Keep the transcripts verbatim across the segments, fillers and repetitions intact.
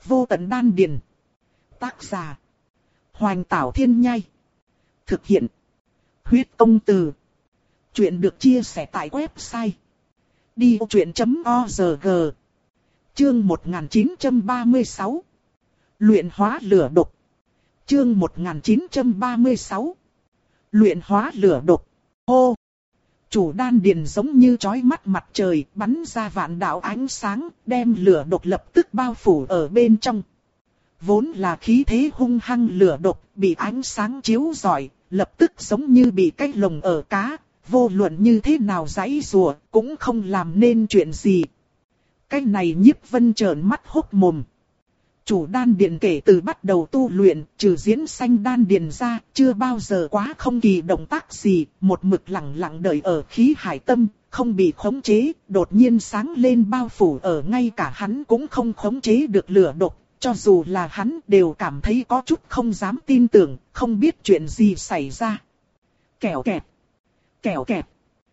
Vô tận đan điền. Tác giả. Hoành Tảo Thiên Nhai. Thực hiện. Huyết Công Từ. Chuyện được chia sẻ tại website đi vô chuyện chấm org. Chương một nghìn chín trăm ba mươi sáu. Luyện hóa lửa độc. Chương một nghìn chín trăm ba mươi sáu. Luyện hóa lửa độc. Hô! Chủ đan điền giống như chói mắt mặt trời, bắn ra vạn đạo ánh sáng, đem lửa độc lập tức bao phủ ở bên trong. Vốn là khí thế hung hăng lửa độc, bị ánh sáng chiếu rọi, lập tức giống như bị cái lồng ở cá, vô luận như thế nào giãy giụa, cũng không làm nên chuyện gì. Cái này Nhiếp Vân trợn mắt hốc mồm. Chủ đan điền kể từ bắt đầu tu luyện, trừ diễn sanh đan điền ra, chưa bao giờ quá không kỳ động tác gì, một mực lặng lặng đợi ở khí hải tâm, không bị khống chế, đột nhiên sáng lên bao phủ ở ngay cả hắn cũng không khống chế được lửa độc, cho dù là hắn đều cảm thấy có chút không dám tin tưởng, không biết chuyện gì xảy ra. Kẻo kẹt, kẻo kẹt,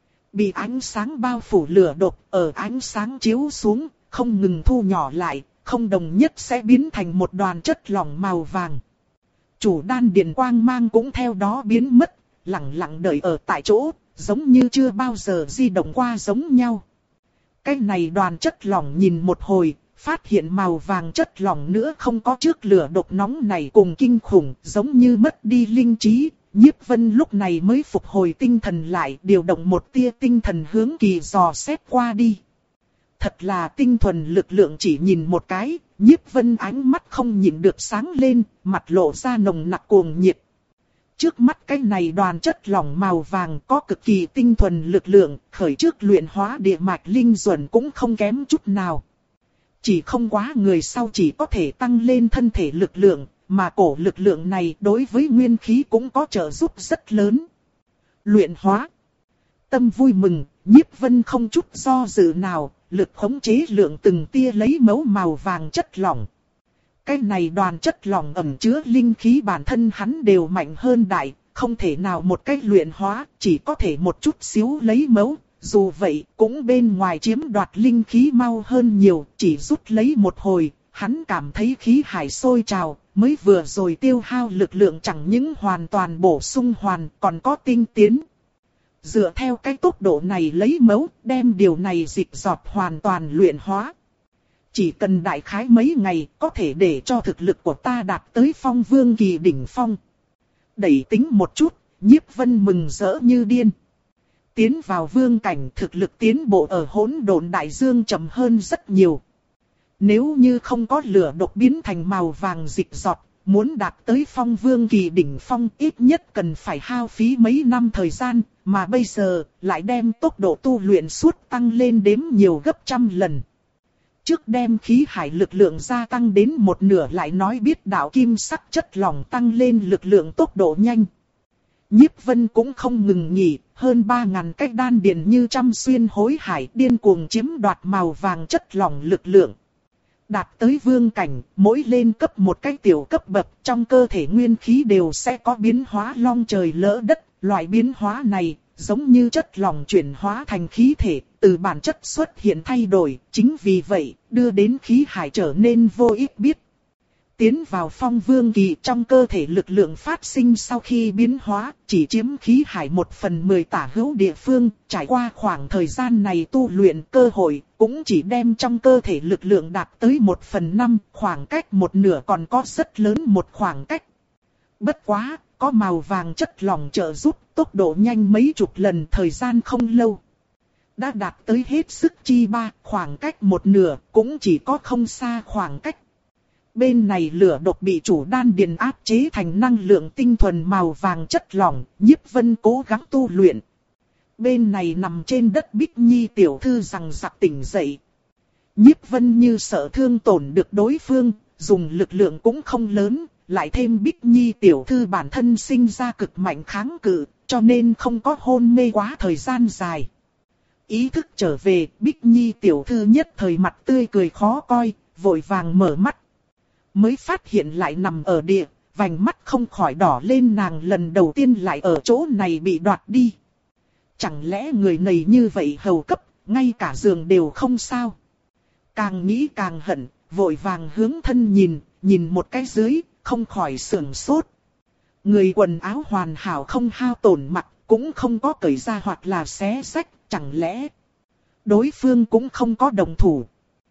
bị ánh sáng bao phủ lửa độc, ở ánh sáng chiếu xuống, không ngừng thu nhỏ lại. Không đồng nhất sẽ biến thành một đoàn chất lỏng màu vàng. Chủ đan điền quang mang cũng theo đó biến mất, lặng lặng đợi ở tại chỗ, giống như chưa bao giờ di động qua giống nhau. Cái này đoàn chất lỏng nhìn một hồi, phát hiện màu vàng chất lỏng nữa không có trước lửa độc nóng này cùng kinh khủng, giống như mất đi linh trí. Nhiếp Vân lúc này mới phục hồi tinh thần lại, điều động một tia tinh thần hướng kỳ dò xét qua đi. Thật là tinh thuần lực lượng, chỉ nhìn một cái, Nhiếp Vân ánh mắt không nhịn được sáng lên, mặt lộ ra nồng nặc cuồng nhiệt. Trước mắt cái này đoàn chất lỏng màu vàng có cực kỳ tinh thuần lực lượng, khởi trước luyện hóa địa mạch linh duẩn cũng không kém chút nào. Chỉ không quá người sau chỉ có thể tăng lên thân thể lực lượng, mà cổ lực lượng này đối với nguyên khí cũng có trợ giúp rất lớn. Luyện hóa. Tâm vui mừng, Nhiếp Vân không chút do dự nào, lực khống chế lượng từng tia lấy mẫu màu vàng chất lỏng. Cái này đoàn chất lỏng ẩn chứa linh khí bản thân hắn đều mạnh hơn đại, không thể nào một cách luyện hóa, chỉ có thể một chút xíu lấy mẫu. Dù vậy, cũng bên ngoài chiếm đoạt linh khí mau hơn nhiều, chỉ rút lấy một hồi, hắn cảm thấy khí hải sôi trào, mới vừa rồi tiêu hao lực lượng chẳng những hoàn toàn bổ sung hoàn, còn có tinh tiến. Dựa theo cái tốc độ này lấy mẫu, đem điều này dịch giọt hoàn toàn luyện hóa. Chỉ cần đại khái mấy ngày, có thể để cho thực lực của ta đạt tới phong vương kỳ đỉnh phong. Đẩy tính một chút, Nhiếp Vân mừng rỡ như điên. Tiến vào vương cảnh, thực lực tiến bộ ở hỗn độn đại dương chậm hơn rất nhiều. Nếu như không có lửa độc biến thành màu vàng dịch giọt, muốn đạt tới phong vương kỳ đỉnh phong ít nhất cần phải hao phí mấy năm thời gian, mà bây giờ lại đem tốc độ tu luyện suốt tăng lên đếm nhiều gấp trăm lần. Trước đem khí hải lực lượng gia tăng đến một nửa lại nói biết đạo kim sắc chất lỏng tăng lên lực lượng tốc độ nhanh. Nhiếp Vân cũng không ngừng nghỉ, hơn ba ngàn cách đan điền như trăm xuyên hối hải điên cuồng chiếm đoạt màu vàng chất lỏng lực lượng. Đạt tới vương cảnh, mỗi lên cấp một cái tiểu cấp bậc trong cơ thể nguyên khí đều sẽ có biến hóa long trời lỡ đất. Loại biến hóa này, giống như chất lỏng chuyển hóa thành khí thể, từ bản chất xuất hiện thay đổi. Chính vì vậy, đưa đến khí hải trở nên vô ích biết. Tiến vào phong vương kỳ trong cơ thể lực lượng phát sinh sau khi biến hóa, chỉ chiếm khí hải một phần mười tả hữu địa phương, trải qua khoảng thời gian này tu luyện cơ hội, cũng chỉ đem trong cơ thể lực lượng đạt tới một phần năm, khoảng cách một nửa còn có rất lớn một khoảng cách. Bất quá, có màu vàng chất lỏng trợ giúp, tốc độ nhanh mấy chục lần thời gian không lâu. Đã đạt tới hết sức chi ba, khoảng cách một nửa, cũng chỉ có không xa khoảng cách. Bên này lửa độc bị chủ đan điền áp chế thành năng lượng tinh thuần màu vàng chất lỏng, Nhiếp Vân cố gắng tu luyện. Bên này nằm trên đất Bích Nhi tiểu thư rằng giặc tỉnh dậy. Nhiếp Vân như sợ thương tổn được đối phương, dùng lực lượng cũng không lớn, lại thêm Bích Nhi tiểu thư bản thân sinh ra cực mạnh kháng cự, cho nên không có hôn mê quá thời gian dài. Ý thức trở về, Bích Nhi tiểu thư nhất thời mặt tươi cười khó coi, vội vàng mở mắt. Mới phát hiện lại nằm ở địa, vành mắt không khỏi đỏ lên, nàng lần đầu tiên lại ở chỗ này bị đoạt đi. Chẳng lẽ người này như vậy hầu cấp, ngay cả giường đều không sao. Càng nghĩ càng hận, vội vàng hướng thân nhìn, nhìn một cái dưới, không khỏi sửng sốt. Người quần áo hoàn hảo không hao tổn mặc, cũng không có cởi ra hoặc là xé xách, chẳng lẽ đối phương cũng không có đồng thủ.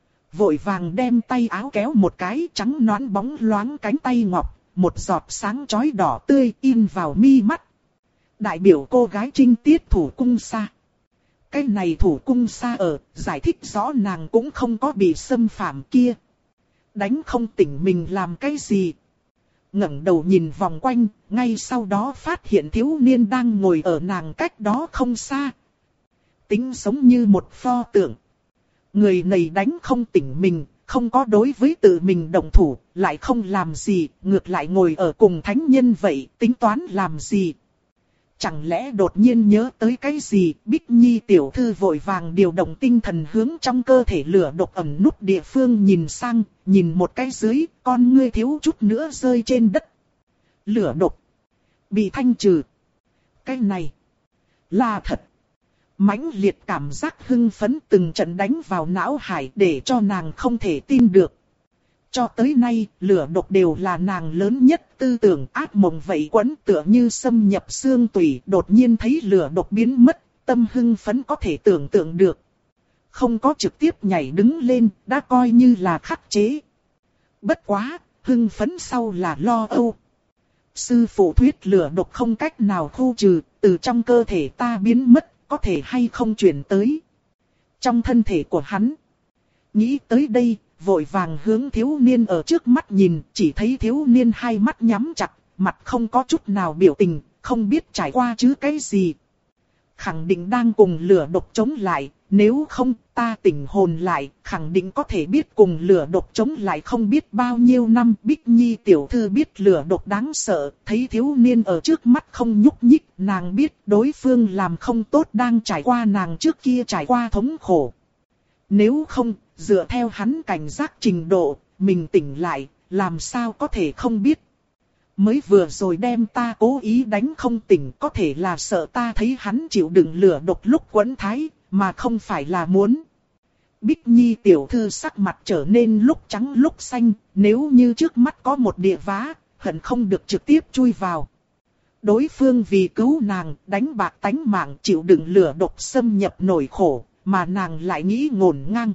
Vội vàng đem tay áo kéo một cái, trắng nõn bóng loáng cánh tay ngọc, một giọt sáng chói đỏ tươi in vào mi mắt. Đại biểu cô gái trinh tiết thủ cung sa. Cái này thủ cung sa ở, giải thích rõ nàng cũng không có bị xâm phạm kia. Đánh không tỉnh mình làm cái gì. Ngẩng đầu nhìn vòng quanh, ngay sau đó phát hiện thiếu niên đang ngồi ở nàng cách đó không xa. Tính sống như một pho tượng. Người này đánh không tỉnh mình, không có đối với tự mình động thủ, lại không làm gì, ngược lại ngồi ở cùng thánh nhân vậy, tính toán làm gì. Chẳng lẽ đột nhiên nhớ tới cái gì, Bích Nhi tiểu thư vội vàng điều động tinh thần hướng trong cơ thể lửa độc ẩn nút địa phương nhìn sang, nhìn một cái dưới, con ngươi thiếu chút nữa rơi trên đất. Lửa độc bị thanh trừ. Cái này là thật. Mãnh liệt cảm giác hưng phấn từng trận đánh vào não hải để cho nàng không thể tin được. Cho tới nay, lửa độc đều là nàng lớn nhất tư tưởng ác mộng vậy quấn tựa như xâm nhập xương tủy, đột nhiên thấy lửa độc biến mất, tâm hưng phấn có thể tưởng tượng được. Không có trực tiếp nhảy đứng lên, đã coi như là khắc chế. Bất quá, hưng phấn sau là lo âu. Sư phụ thuyết lửa độc không cách nào khu trừ, từ trong cơ thể ta biến mất, có thể hay không chuyển tới trong thân thể của hắn. Nghĩ tới đây, vội vàng hướng thiếu niên ở trước mắt nhìn, chỉ thấy thiếu niên hai mắt nhắm chặt, mặt không có chút nào biểu tình, không biết trải qua chứ cái gì. Khẳng định đang cùng lửa độc chống lại, nếu không ta tỉnh hồn lại, khẳng định có thể biết cùng lửa độc chống lại không biết bao nhiêu năm. Bích Nhi tiểu thư biết lửa độc đáng sợ, thấy thiếu niên ở trước mắt không nhúc nhích, nàng biết đối phương làm không tốt đang trải qua nàng trước kia trải qua thống khổ. Nếu không, dựa theo hắn cảnh giác trình độ, mình tỉnh lại, làm sao có thể không biết. Mới vừa rồi đem ta cố ý đánh không tỉnh, có thể là sợ ta thấy hắn chịu đựng lửa độc lúc quẫn thái, mà không phải là muốn. Bích Nhi tiểu thư sắc mặt trở nên lúc trắng lúc xanh, nếu như trước mắt có một địa vá, hận không được trực tiếp chui vào. Đối phương vì cứu nàng, đánh bạc tánh mạng chịu đựng lửa độc xâm nhập nỗi khổ, mà nàng lại nghĩ ngổn ngang.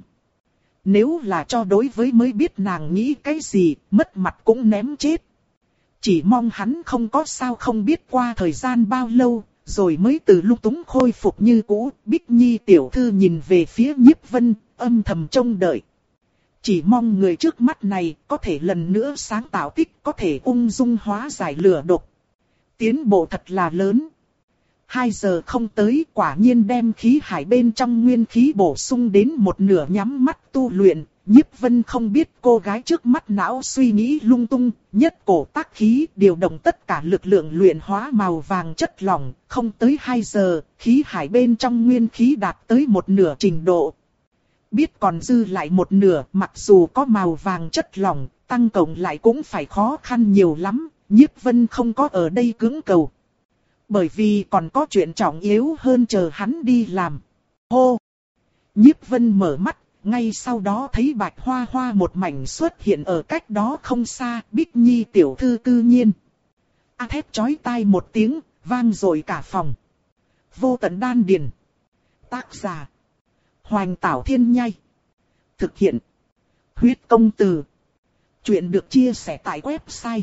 Nếu là cho đối với mới biết nàng nghĩ cái gì, mất mặt cũng ném chết. Chỉ mong hắn không có sao, không biết qua thời gian bao lâu, rồi mới từ lung túng khôi phục như cũ. Bích Nhi tiểu thư nhìn về phía Nhiếp Vân, âm thầm trông đợi. Chỉ mong người trước mắt này có thể lần nữa sáng tạo tích, có thể ung dung hóa giải lửa độc. Tiến bộ thật là lớn. Hai giờ không tới, quả nhiên đem khí hải bên trong nguyên khí bổ sung đến một nửa, nhắm mắt tu luyện. Nhiếp Vân không biết cô gái trước mắt não suy nghĩ lung tung, nhất cổ tác khí, điều động tất cả lực lượng luyện hóa màu vàng chất lỏng, không tới hai giờ, khí hải bên trong nguyên khí đạt tới một nửa trình độ. Biết còn dư lại một nửa, mặc dù có màu vàng chất lỏng, tăng cộng lại cũng phải khó khăn nhiều lắm, Nhiếp Vân không có ở đây cưỡng cầu. Bởi vì còn có chuyện trọng yếu hơn chờ hắn đi làm. Hô! Nhiếp Vân mở mắt. Ngay sau đó thấy bạch hoa hoa một mảnh xuất hiện ở cách đó không xa, Bích Nhi tiểu thư cư nhiên. A thét chói tai một tiếng, vang rồi cả phòng. Vô tận đan điền. Tác giả. Hoành Tảo Thiên Nhai. Thực hiện. Huyết công từ. Chuyện được chia sẻ tại website.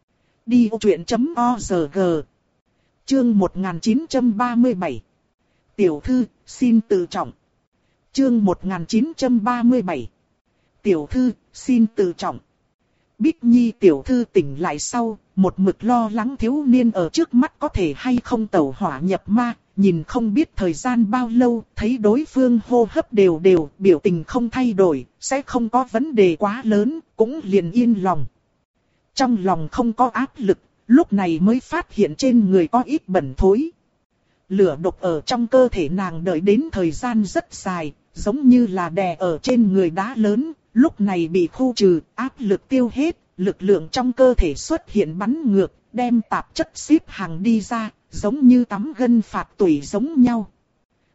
đi ô chuyện chấm o rờ gờ. Chương một nghìn chín trăm ba mươi bảy. Tiểu thư, xin tự trọng. Chương một nghìn chín trăm ba mươi bảy. Tiểu thư, xin tự trọng. Bích Nhi tiểu thư tỉnh lại sau, một mực lo lắng thiếu niên ở trước mắt có thể hay không tẩu hỏa nhập ma, nhìn không biết thời gian bao lâu, thấy đối phương hô hấp đều đều, biểu tình không thay đổi, sẽ không có vấn đề quá lớn, cũng liền yên lòng. Trong lòng không có áp lực, lúc này mới phát hiện trên người có ít bẩn thối. Lửa độc ở trong cơ thể nàng đợi đến thời gian rất dài, giống như là đè ở trên người đá lớn, lúc này bị khu trừ, áp lực tiêu hết, lực lượng trong cơ thể xuất hiện bắn ngược, đem tạp chất xếp hàng đi ra, giống như tắm gân phạt tủy giống nhau.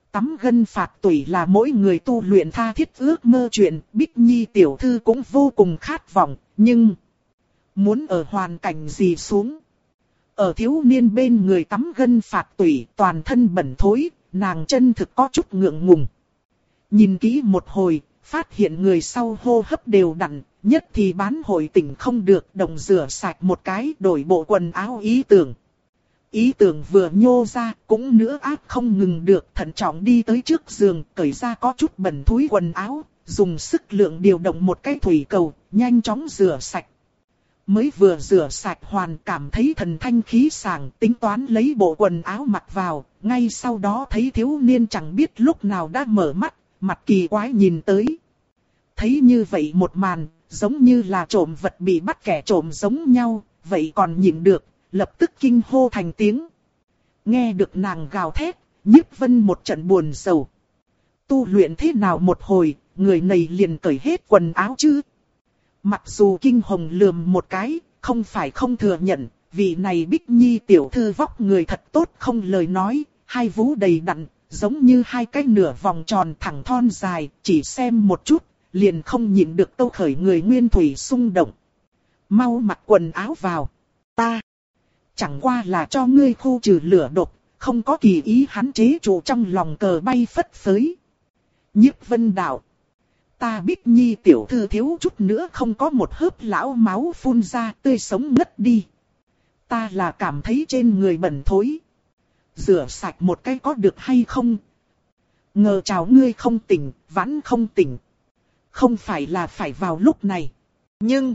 Tắm gân phạt tủy là mỗi người tu luyện tha thiết ước mơ chuyện, Bích Nhi tiểu thư cũng vô cùng khát vọng, nhưng muốn ở hoàn cảnh gì xuống? Ở thiếu niên bên người tắm gân phạt tủy, toàn thân bẩn thối, nàng chân thực có chút ngượng ngùng. Nhìn kỹ một hồi, phát hiện người sau hô hấp đều đặn, nhất thì bán hồi tỉnh không được, đồng rửa sạch một cái, đổi bộ quần áo ý tưởng. Ý tưởng vừa nhô ra, cũng nữa áp không ngừng được, thận trọng đi tới trước giường, cởi ra có chút bẩn thúi quần áo, dùng sức lượng điều động một cái thủy cầu, nhanh chóng rửa sạch. Mới vừa rửa sạch hoàn cảm thấy thần thanh khí sảng, tính toán lấy bộ quần áo mặc vào, ngay sau đó thấy thiếu niên chẳng biết lúc nào đã mở mắt, mặt kỳ quái nhìn tới. Thấy như vậy một màn, giống như là trộm vật bị bắt kẻ trộm giống nhau, vậy còn nhịn được, lập tức kinh hô thành tiếng. Nghe được nàng gào thét, Nhiếp Vân một trận buồn sầu. Tu luyện thế nào một hồi, người này liền cởi hết quần áo chứ? Mặc dù kinh hồng lườm một cái, không phải không thừa nhận, vị này Bích Nhi tiểu thư vóc người thật tốt không lời nói, hai vú đầy đặn, giống như hai cái nửa vòng tròn thẳng thon dài, chỉ xem một chút, liền không nhịn được tâu khởi người nguyên thủy xung động. Mau mặc quần áo vào, ta chẳng qua là cho ngươi khu trừ lửa độc, không có kỳ ý hắn chế trụ trong lòng cờ bay phất phới. Nhiếp Vân đạo, ta Bích Nhi tiểu thư thiếu chút nữa không có một hớp lão máu phun ra tươi sống ngất đi. Ta là cảm thấy trên người bẩn thối. Rửa sạch một cái có được hay không? Ngờ chào ngươi không tỉnh, vẫn không tỉnh. Không phải là phải vào lúc này. Nhưng,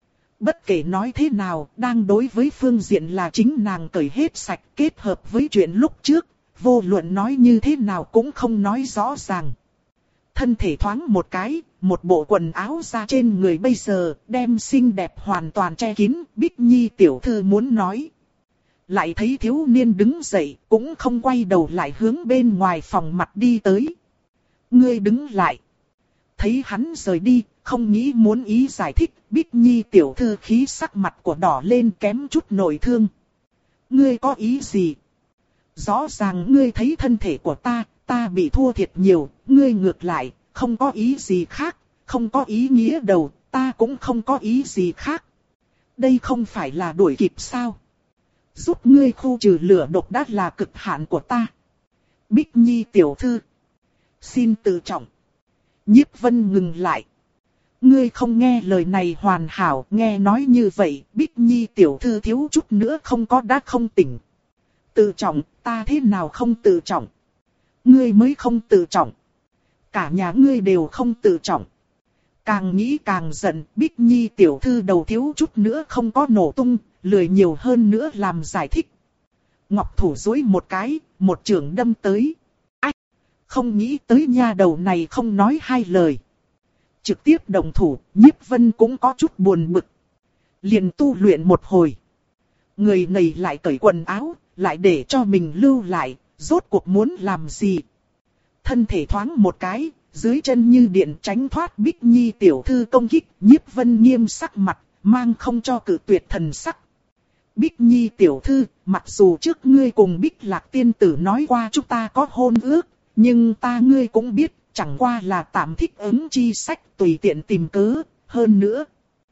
bất kể nói thế nào, đang đối với phương diện là chính nàng cởi hết sạch kết hợp với chuyện lúc trước, vô luận nói như thế nào cũng không nói rõ ràng. Thân thể thoáng một cái, một bộ quần áo ra trên người bây giờ, đem xinh đẹp hoàn toàn che kín, Bích Nhi tiểu thư muốn nói. Lại thấy thiếu niên đứng dậy, cũng không quay đầu lại hướng bên ngoài phòng mặt đi tới. Ngươi đứng lại. Thấy hắn rời đi, không nghĩ muốn ý giải thích, Bích Nhi tiểu thư khí sắc mặt của đỏ lên kém chút nổi thương. Ngươi có ý gì? Rõ ràng ngươi thấy thân thể của ta, ta bị thua thiệt nhiều, ngươi ngược lại, không có ý gì khác, không có ý nghĩa đầu, ta cũng không có ý gì khác. Đây không phải là đuổi kịp sao? Giúp ngươi khu trừ lửa độc đã là cực hạn của ta. Bích Nhi tiểu thư, xin tự trọng. Nhiếp Vân ngừng lại. Ngươi không nghe lời này hoàn hảo, nghe nói như vậy, Bích Nhi tiểu thư thiếu chút nữa không có đã không tỉnh. Tự trọng, ta thế nào không tự trọng? Ngươi mới không tự trọng. Cả nhà ngươi đều không tự trọng. Càng nghĩ càng giận, Bích Nhi tiểu thư đầu thiếu chút nữa không có nổ tung, lười nhiều hơn nữa làm giải thích. Ngọc thủ duỗi một cái, một chưởng đâm tới. Ách! Không nghĩ tới nha đầu này không nói hai lời. Trực tiếp động thủ, Nhiếp Vân cũng có chút buồn bực. Liền tu luyện một hồi. Người này lại cởi quần áo, lại để cho mình lưu lại, rốt cuộc muốn làm gì? Thân thể thoáng một cái, dưới chân như điện tránh thoát Bích Nhi tiểu thư công kích, Nhiếp Vân nghiêm sắc mặt, mang không cho cự tuyệt thần sắc. Bích Nhi tiểu thư, mặc dù trước ngươi cùng Bích Lạc tiên tử nói qua chúng ta có hôn ước, nhưng ta ngươi cũng biết, chẳng qua là tạm thích ứng chi sách tùy tiện tìm cớ, hơn nữa.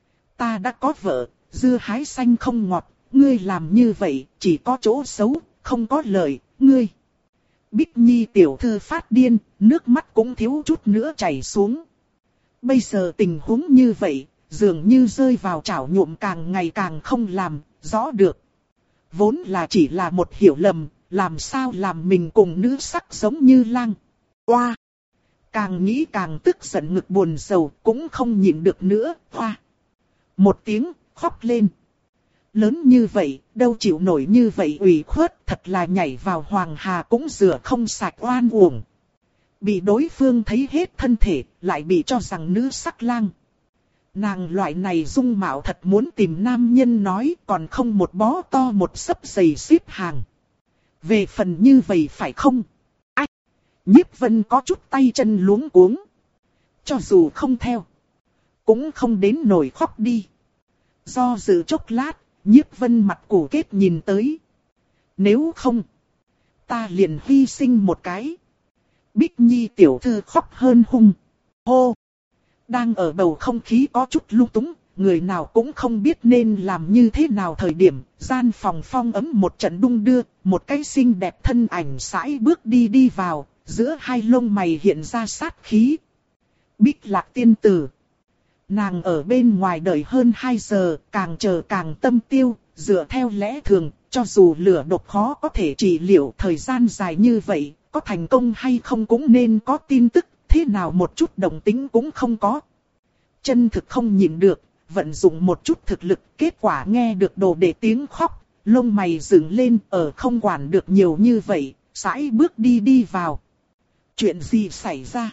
Ta đã có vợ, dưa hái xanh không ngọt, ngươi làm như vậy, chỉ có chỗ xấu, không có lợi, ngươi. Bích Nhi tiểu thư phát điên, nước mắt cũng thiếu chút nữa chảy xuống. Bây giờ tình huống như vậy, dường như rơi vào chảo nhuộm càng ngày càng không làm rõ được. Vốn là chỉ là một hiểu lầm, làm sao làm mình cùng nữ sắc giống như lang. Oa! Càng nghĩ càng tức giận ngực buồn sầu, cũng không nhịn được nữa, oa! Một tiếng, khóc lên. Lớn như vậy, đâu chịu nổi như vậy ủy khuất, thật là nhảy vào hoàng hà cũng rửa không sạch oan uổng. Bị đối phương thấy hết thân thể, lại bị cho rằng nữ sắc lang. Nàng loại này dung mạo thật muốn tìm nam nhân nói, còn không một bó to một sấp giày xếp hàng. Về phần như vậy phải không? Ách! Nhiếp Vân có chút tay chân luống cuống. Cho dù không theo, cũng không đến nổi khóc đi. Do dự chốc lát, Nhiếp Vân mặt cổ kết nhìn tới. Nếu không, ta liền hy sinh một cái. Bích Nhi tiểu thư khóc hơn hung. Hô! Đang ở bầu không khí có chút lung túng, người nào cũng không biết nên làm như thế nào thời điểm, gian phòng phong ấm một trận đung đưa, một cái xinh đẹp thân ảnh sải bước đi đi vào, giữa hai lông mày hiện ra sát khí. Bích Lạc tiên tử. Nàng ở bên ngoài đợi hơn hai giờ, càng chờ càng tâm tiêu, dựa theo lẽ thường, cho dù lửa độc khó có thể trị liệu thời gian dài như vậy, có thành công hay không cũng nên có tin tức, thế nào một chút động tính cũng không có. Chân thực không nhịn được, vận dụng một chút thực lực, kết quả nghe được đồ đệ tiếng khóc, lông mày dựng lên, ở không quản được nhiều như vậy, sải bước đi đi vào. Chuyện gì xảy ra?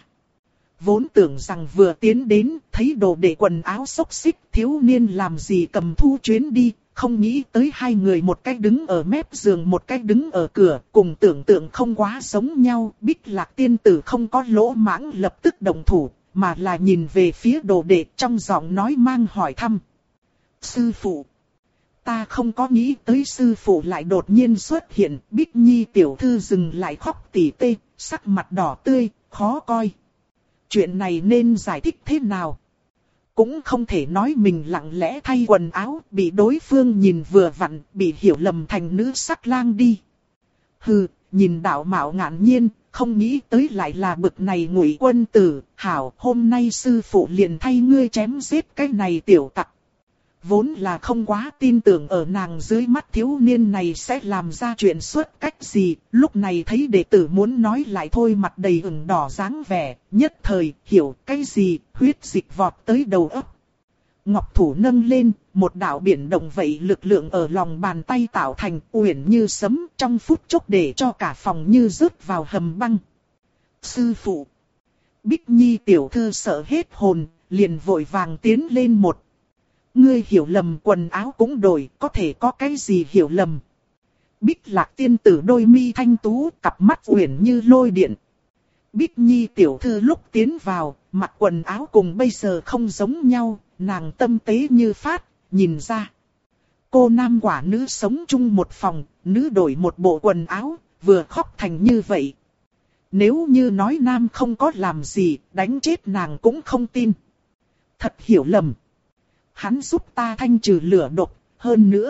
Vốn tưởng rằng vừa tiến đến, thấy đồ đệ quần áo xốc xích, thiếu niên làm gì cầm thu chuyến đi, không nghĩ tới hai người một cách đứng ở mép giường một cách đứng ở cửa, cùng tưởng tượng không quá giống nhau. Bích Lạc tiên tử không có lỗ mãng lập tức động thủ, mà là nhìn về phía đồ đệ trong giọng nói mang hỏi thăm. Sư phụ! Ta không có nghĩ tới sư phụ lại đột nhiên xuất hiện. Bích Nhi tiểu thư dừng lại khóc tỉ tê, sắc mặt đỏ tươi, khó coi. Chuyện này nên giải thích thế nào? Cũng không thể nói mình lặng lẽ thay quần áo, bị đối phương nhìn vừa vặn, bị hiểu lầm thành nữ sắc lang đi. Hừ, nhìn đạo mạo ngạn nhiên, không nghĩ tới lại là bực này Ngụy quân tử. Hảo, hôm nay sư phụ liền thay ngươi chém giết cái này tiểu tặc. Vốn là không quá tin tưởng ở nàng dưới mắt thiếu niên này sẽ làm ra chuyện xuất cách gì, lúc này thấy đệ tử muốn nói lại thôi mặt đầy ửng đỏ dáng vẻ, nhất thời hiểu cái gì, huyết dịch vọt tới đầu óc. Ngọc thủ nâng lên, một đạo biển động vậy lực lượng ở lòng bàn tay tạo thành uyển như sấm, trong phút chốc để cho cả phòng như rớt vào hầm băng. Sư phụ! Bích Nhi tiểu thư sợ hết hồn, liền vội vàng tiến lên một. Ngươi hiểu lầm, quần áo cũng đổi, có thể có cái gì hiểu lầm. Bích Lạc tiên tử đôi mi thanh tú, cặp mắt uyển như lôi điện. Bích Nhi tiểu thư lúc tiến vào, mặc quần áo cùng bây giờ không giống nhau, nàng tâm tế như phát, nhìn ra. Cô nam quả nữ sống chung một phòng, nữ đổi một bộ quần áo, vừa khóc thành như vậy. Nếu như nói nam không có làm gì, đánh chết nàng cũng không tin. Thật hiểu lầm. Hắn giúp ta thanh trừ lửa độc, hơn nữa.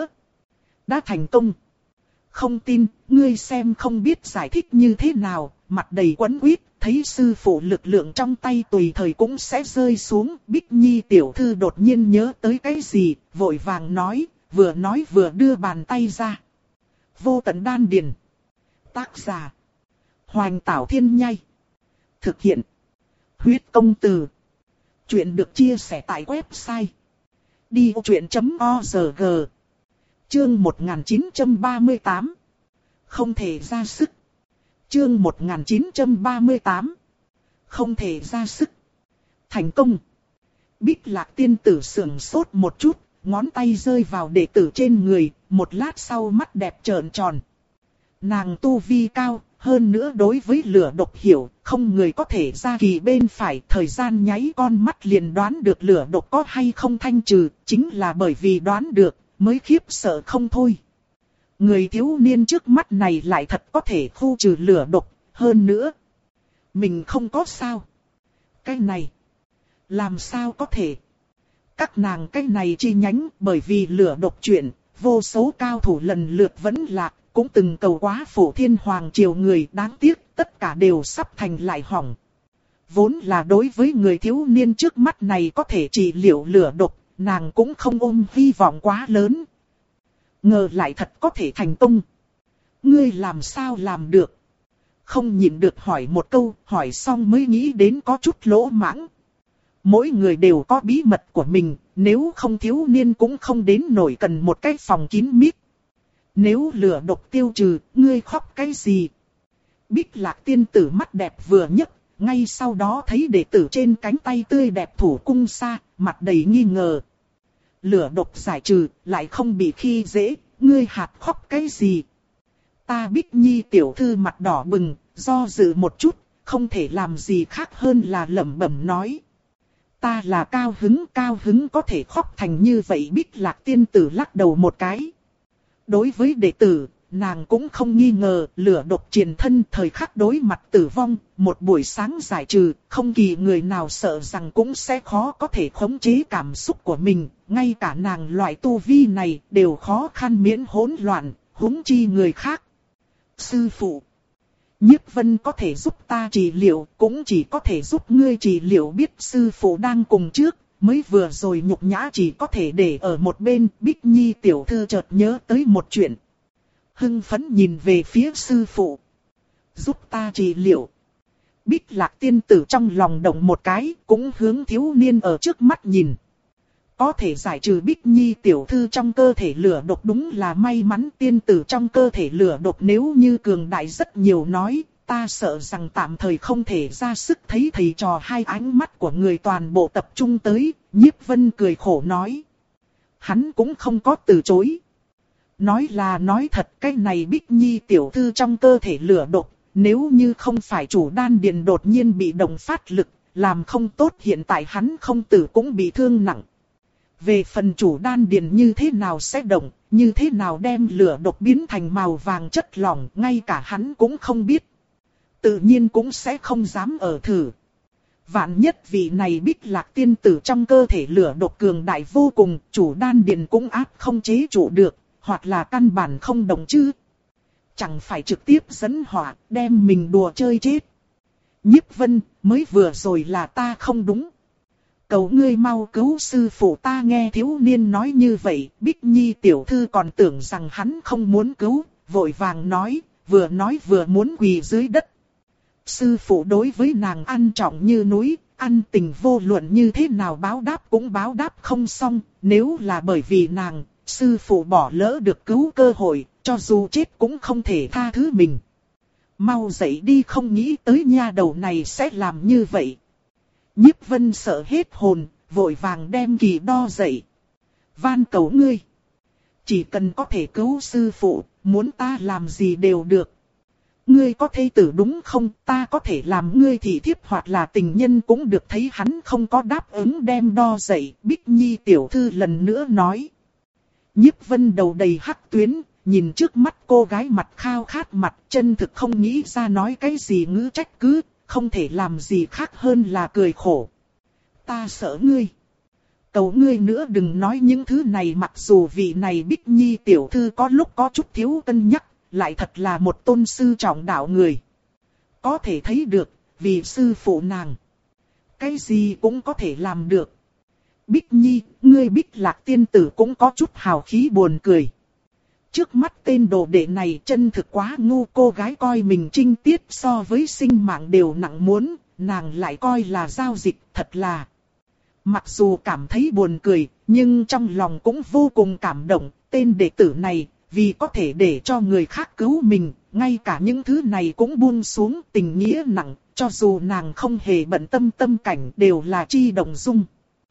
Đã thành công. Không tin, ngươi xem không biết giải thích như thế nào, mặt đầy quấn quýt, thấy sư phụ lực lượng trong tay tùy thời cũng sẽ rơi xuống. Bích Nhi tiểu thư đột nhiên nhớ tới cái gì, vội vàng nói, vừa nói vừa đưa bàn tay ra. Vô tận đan điền. Tác giả. Hoành Tảo Thiên Nhai. Thực hiện. Huyết công từ. Chuyện được chia sẻ tại website đi ô chuyện chấm o rờ giê. Chương một nghìn chín trăm ba mươi tám. Không thể ra sức. Chương một nghìn chín trăm ba mươi tám. Không thể ra sức. Thành công. Bích Lạc tiên tử sững sốt một chút, ngón tay rơi vào đệ tử trên người, một lát sau mắt đẹp trợn tròn. Nàng tu vi cao, hơn nữa đối với lửa độc hiểu, không người có thể ra kỳ bên phải, thời gian nháy con mắt liền đoán được lửa độc có hay không thanh trừ, chính là bởi vì đoán được, mới khiếp sợ không thôi. Người thiếu niên trước mắt này lại thật có thể khu trừ lửa độc, hơn nữa. Mình không có sao. Cái này, làm sao có thể? Các nàng cái này chi nhánh, bởi vì lửa độc chuyện, vô số cao thủ lần lượt vẫn lạc. Cũng từng cầu quá Phổ Thiên Hoàng triều người, đáng tiếc tất cả đều sắp thành lại hỏng. Vốn là đối với người thiếu niên trước mắt này có thể trị liệu lửa độc, nàng cũng không ôm hy vọng quá lớn. Ngờ lại thật có thể thành công. Ngươi làm sao làm được? Không nhịn được hỏi một câu, hỏi xong mới nghĩ đến có chút lỗ mãng. Mỗi người đều có bí mật của mình, nếu không thiếu niên cũng không đến nổi cần một cái phòng kín mít. Nếu lửa độc tiêu trừ, ngươi khóc cái gì? Bích Lạc tiên tử mắt đẹp vừa nhấc, ngay sau đó thấy đệ tử trên cánh tay tươi đẹp thủ cung xa, mặt đầy nghi ngờ. Lửa độc giải trừ, lại không bị khi dễ, ngươi hạt khóc cái gì? Ta Bích Nhi tiểu thư mặt đỏ bừng, do dự một chút, không thể làm gì khác hơn là lẩm bẩm nói. Ta là cao hứng, cao hứng có thể khóc thành như vậy. Bích Lạc tiên tử lắc đầu một cái. Đối với đệ tử, nàng cũng không nghi ngờ lửa độc triền thân thời khắc đối mặt tử vong, một buổi sáng giải trừ, không kỳ người nào sợ rằng cũng sẽ khó có thể khống chế cảm xúc của mình, ngay cả nàng loại tu vi này đều khó khăn miễn hỗn loạn, huống chi người khác. Sư phụ, Nhiếp Vân có thể giúp ta trị liệu, cũng chỉ có thể giúp ngươi trị liệu. Biết sư phụ đang cùng trước, mới vừa rồi nhục nhã chỉ có thể để ở một bên. Bích Nhi tiểu thư chợt nhớ tới một chuyện, hưng phấn nhìn về phía sư phụ. Giúp ta trị liệu. Bích Lạc tiên tử trong lòng động một cái, cũng hướng thiếu niên ở trước mắt nhìn. Có thể giải trừ Bích Nhi tiểu thư trong cơ thể lửa độc đúng là may mắn. Tiên tử trong cơ thể lửa độc nếu như cường đại rất nhiều nói, ta sợ rằng tạm thời không thể ra sức. Thấy thầy trò hai ánh mắt của người toàn bộ tập trung tới, Nhiếp Vân cười khổ nói. Hắn cũng không có từ chối. Nói là nói thật, cái này Bích Nhi tiểu thư trong cơ thể lửa độc, nếu như không phải chủ đan điền đột nhiên bị động phát lực, làm không tốt hiện tại hắn không tử cũng bị thương nặng. Về phần chủ đan điền như thế nào sẽ động, như thế nào đem lửa độc biến thành màu vàng chất lỏng, ngay cả hắn cũng không biết. Tự nhiên cũng sẽ không dám ở thử. Vạn nhất vị này Bích Lạc tiên tử trong cơ thể lửa độc cường đại vô cùng, chủ đan điền cũng áp không chế trụ được, hoặc là căn bản không động chứ. Chẳng phải trực tiếp dẫn hỏa, đem mình đùa chơi chết. Nhiếp Vân, mới vừa rồi là ta không đúng. Cầu ngươi mau cứu sư phụ. Ta nghe thiếu niên nói như vậy, Bích Nhi tiểu thư còn tưởng rằng hắn không muốn cứu, vội vàng nói, vừa nói vừa muốn quỳ dưới đất. Sư phụ đối với nàng ăn trọng như núi, ăn tình vô luận như thế nào báo đáp cũng báo đáp không xong, nếu là bởi vì nàng, sư phụ bỏ lỡ được cứu cơ hội, cho dù chết cũng không thể tha thứ mình. Mau dậy đi, không nghĩ tới nha đầu này sẽ làm như vậy. Nhiếp Vân sợ hết hồn, vội vàng đem kỳ đo dậy. Van cầu ngươi, chỉ cần có thể cứu sư phụ, muốn ta làm gì đều được. Ngươi có thê tử đúng không? Ta có thể làm ngươi thị thiếp hoặc là tình nhân cũng được. Thấy hắn không có đáp ứng đem đo dậy, Bích Nhi tiểu thư lần nữa nói. Nhiếp Vân đầu đầy hắc tuyến, nhìn trước mắt cô gái mặt khao khát mặt, chân thực không nghĩ ra nói cái gì ngữ trách cứ, không thể làm gì khác hơn là cười khổ. Ta sợ ngươi. Cầu ngươi nữa đừng nói những thứ này. Mặc dù vị này Bích Nhi tiểu thư có lúc có chút thiếu cân nhắc, lại thật là một tôn sư trọng đạo người. Có thể thấy được, vì sư phụ nàng, cái gì cũng có thể làm được. Bích Nhi, ngươi Bích Lạc tiên tử cũng có chút hào khí buồn cười. Trước mắt tên đồ đệ này chân thực quá ngu. Cô gái coi mình trinh tiết so với sinh mạng đều nặng muốn, nàng lại coi là giao dịch, thật là. Mặc dù cảm thấy buồn cười, nhưng trong lòng cũng vô cùng cảm động. Tên đệ tử này, vì có thể để cho người khác cứu mình, ngay cả những thứ này cũng buông xuống. Tình nghĩa nặng, cho dù nàng không hề bận tâm tâm cảnh đều là chi động dung.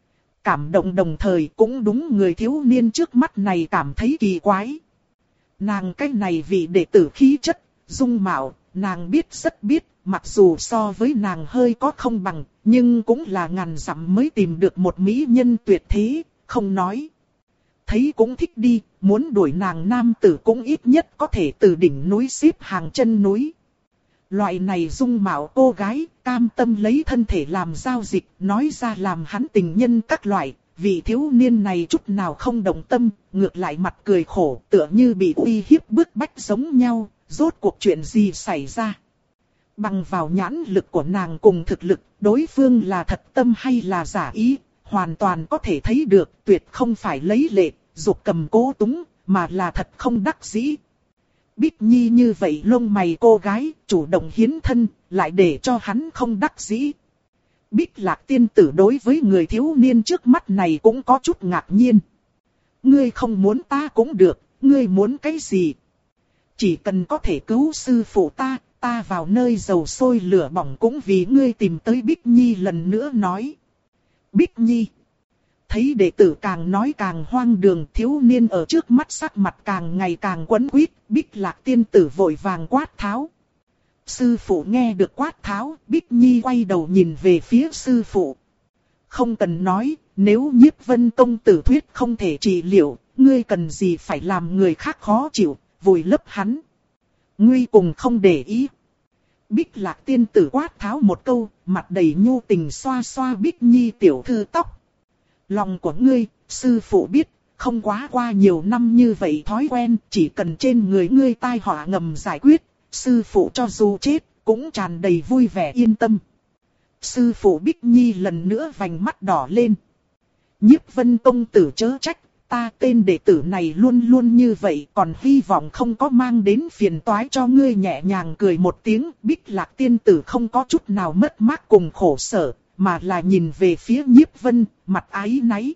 Cảm động đồng thời cũng đúng người thiếu niên trước mắt này cảm thấy kỳ quái. Nàng cái này vì đệ tử khí chất, dung mạo, nàng biết rất biết, mặc dù so với nàng hơi có không bằng, nhưng cũng là ngàn dặm mới tìm được một mỹ nhân tuyệt thế, không nói. Thấy cũng thích đi, muốn đuổi nàng nam tử cũng ít nhất có thể từ đỉnh núi xếp hàng chân núi. Loại này dung mạo cô gái, cam tâm lấy thân thể làm giao dịch, nói ra làm hắn tình nhân các loại. Vị thiếu niên này chút nào không động tâm, ngược lại mặt cười khổ, tựa như bị uy hiếp bức bách giống nhau. Rốt cuộc chuyện gì xảy ra? Bằng vào nhãn lực của nàng cùng thực lực, đối phương là thật tâm hay là giả ý, hoàn toàn có thể thấy được. Tuyệt không phải lấy lệ, dục cầm cố túng, mà là thật không đắc dĩ. Bích Nhi như vậy lông mày cô gái, chủ động hiến thân, lại để cho hắn không đắc dĩ. Bích Lạc tiên tử đối với người thiếu niên trước mắt này cũng có chút ngạc nhiên. Ngươi không muốn ta cũng được, ngươi muốn cái gì? Chỉ cần có thể cứu sư phụ ta, ta vào nơi dầu sôi lửa bỏng cũng vì ngươi tìm tới. Bích Nhi lần nữa nói. Bích Nhi. Thấy đệ tử càng nói càng hoang đường, thiếu niên ở trước mắt sắc mặt càng ngày càng quấn quýt. Bích Lạc tiên tử vội vàng quát tháo. Sư phụ nghe được quát tháo, Bích Nhi quay đầu nhìn về phía sư phụ. Không cần nói, nếu Nhiếp Vân công tử thuyết không thể trị liệu, ngươi cần gì phải làm người khác khó chịu, vùi lấp hắn. Nguy cùng không để ý. Bích Lạc tiên tử quát tháo một câu, mặt đầy nhu tình xoa xoa Bích Nhi tiểu thư tóc. Lòng của ngươi, sư phụ biết, không quá qua nhiều năm như vậy thói quen, chỉ cần trên người ngươi tai họa ngầm giải quyết, sư phụ cho dù chết, cũng tràn đầy vui vẻ yên tâm. Sư phụ Bích Nhi lần nữa vành mắt đỏ lên. Nhiếp Vân công tử chớ trách, ta tên đệ tử này luôn luôn như vậy, còn hy vọng không có mang đến phiền toái cho ngươi. Nhẹ nhàng cười một tiếng, Bích Lạc tiên tử không có chút nào mất mát cùng khổ sở, mà là nhìn về phía Nhiếp Vân, mặt áy náy.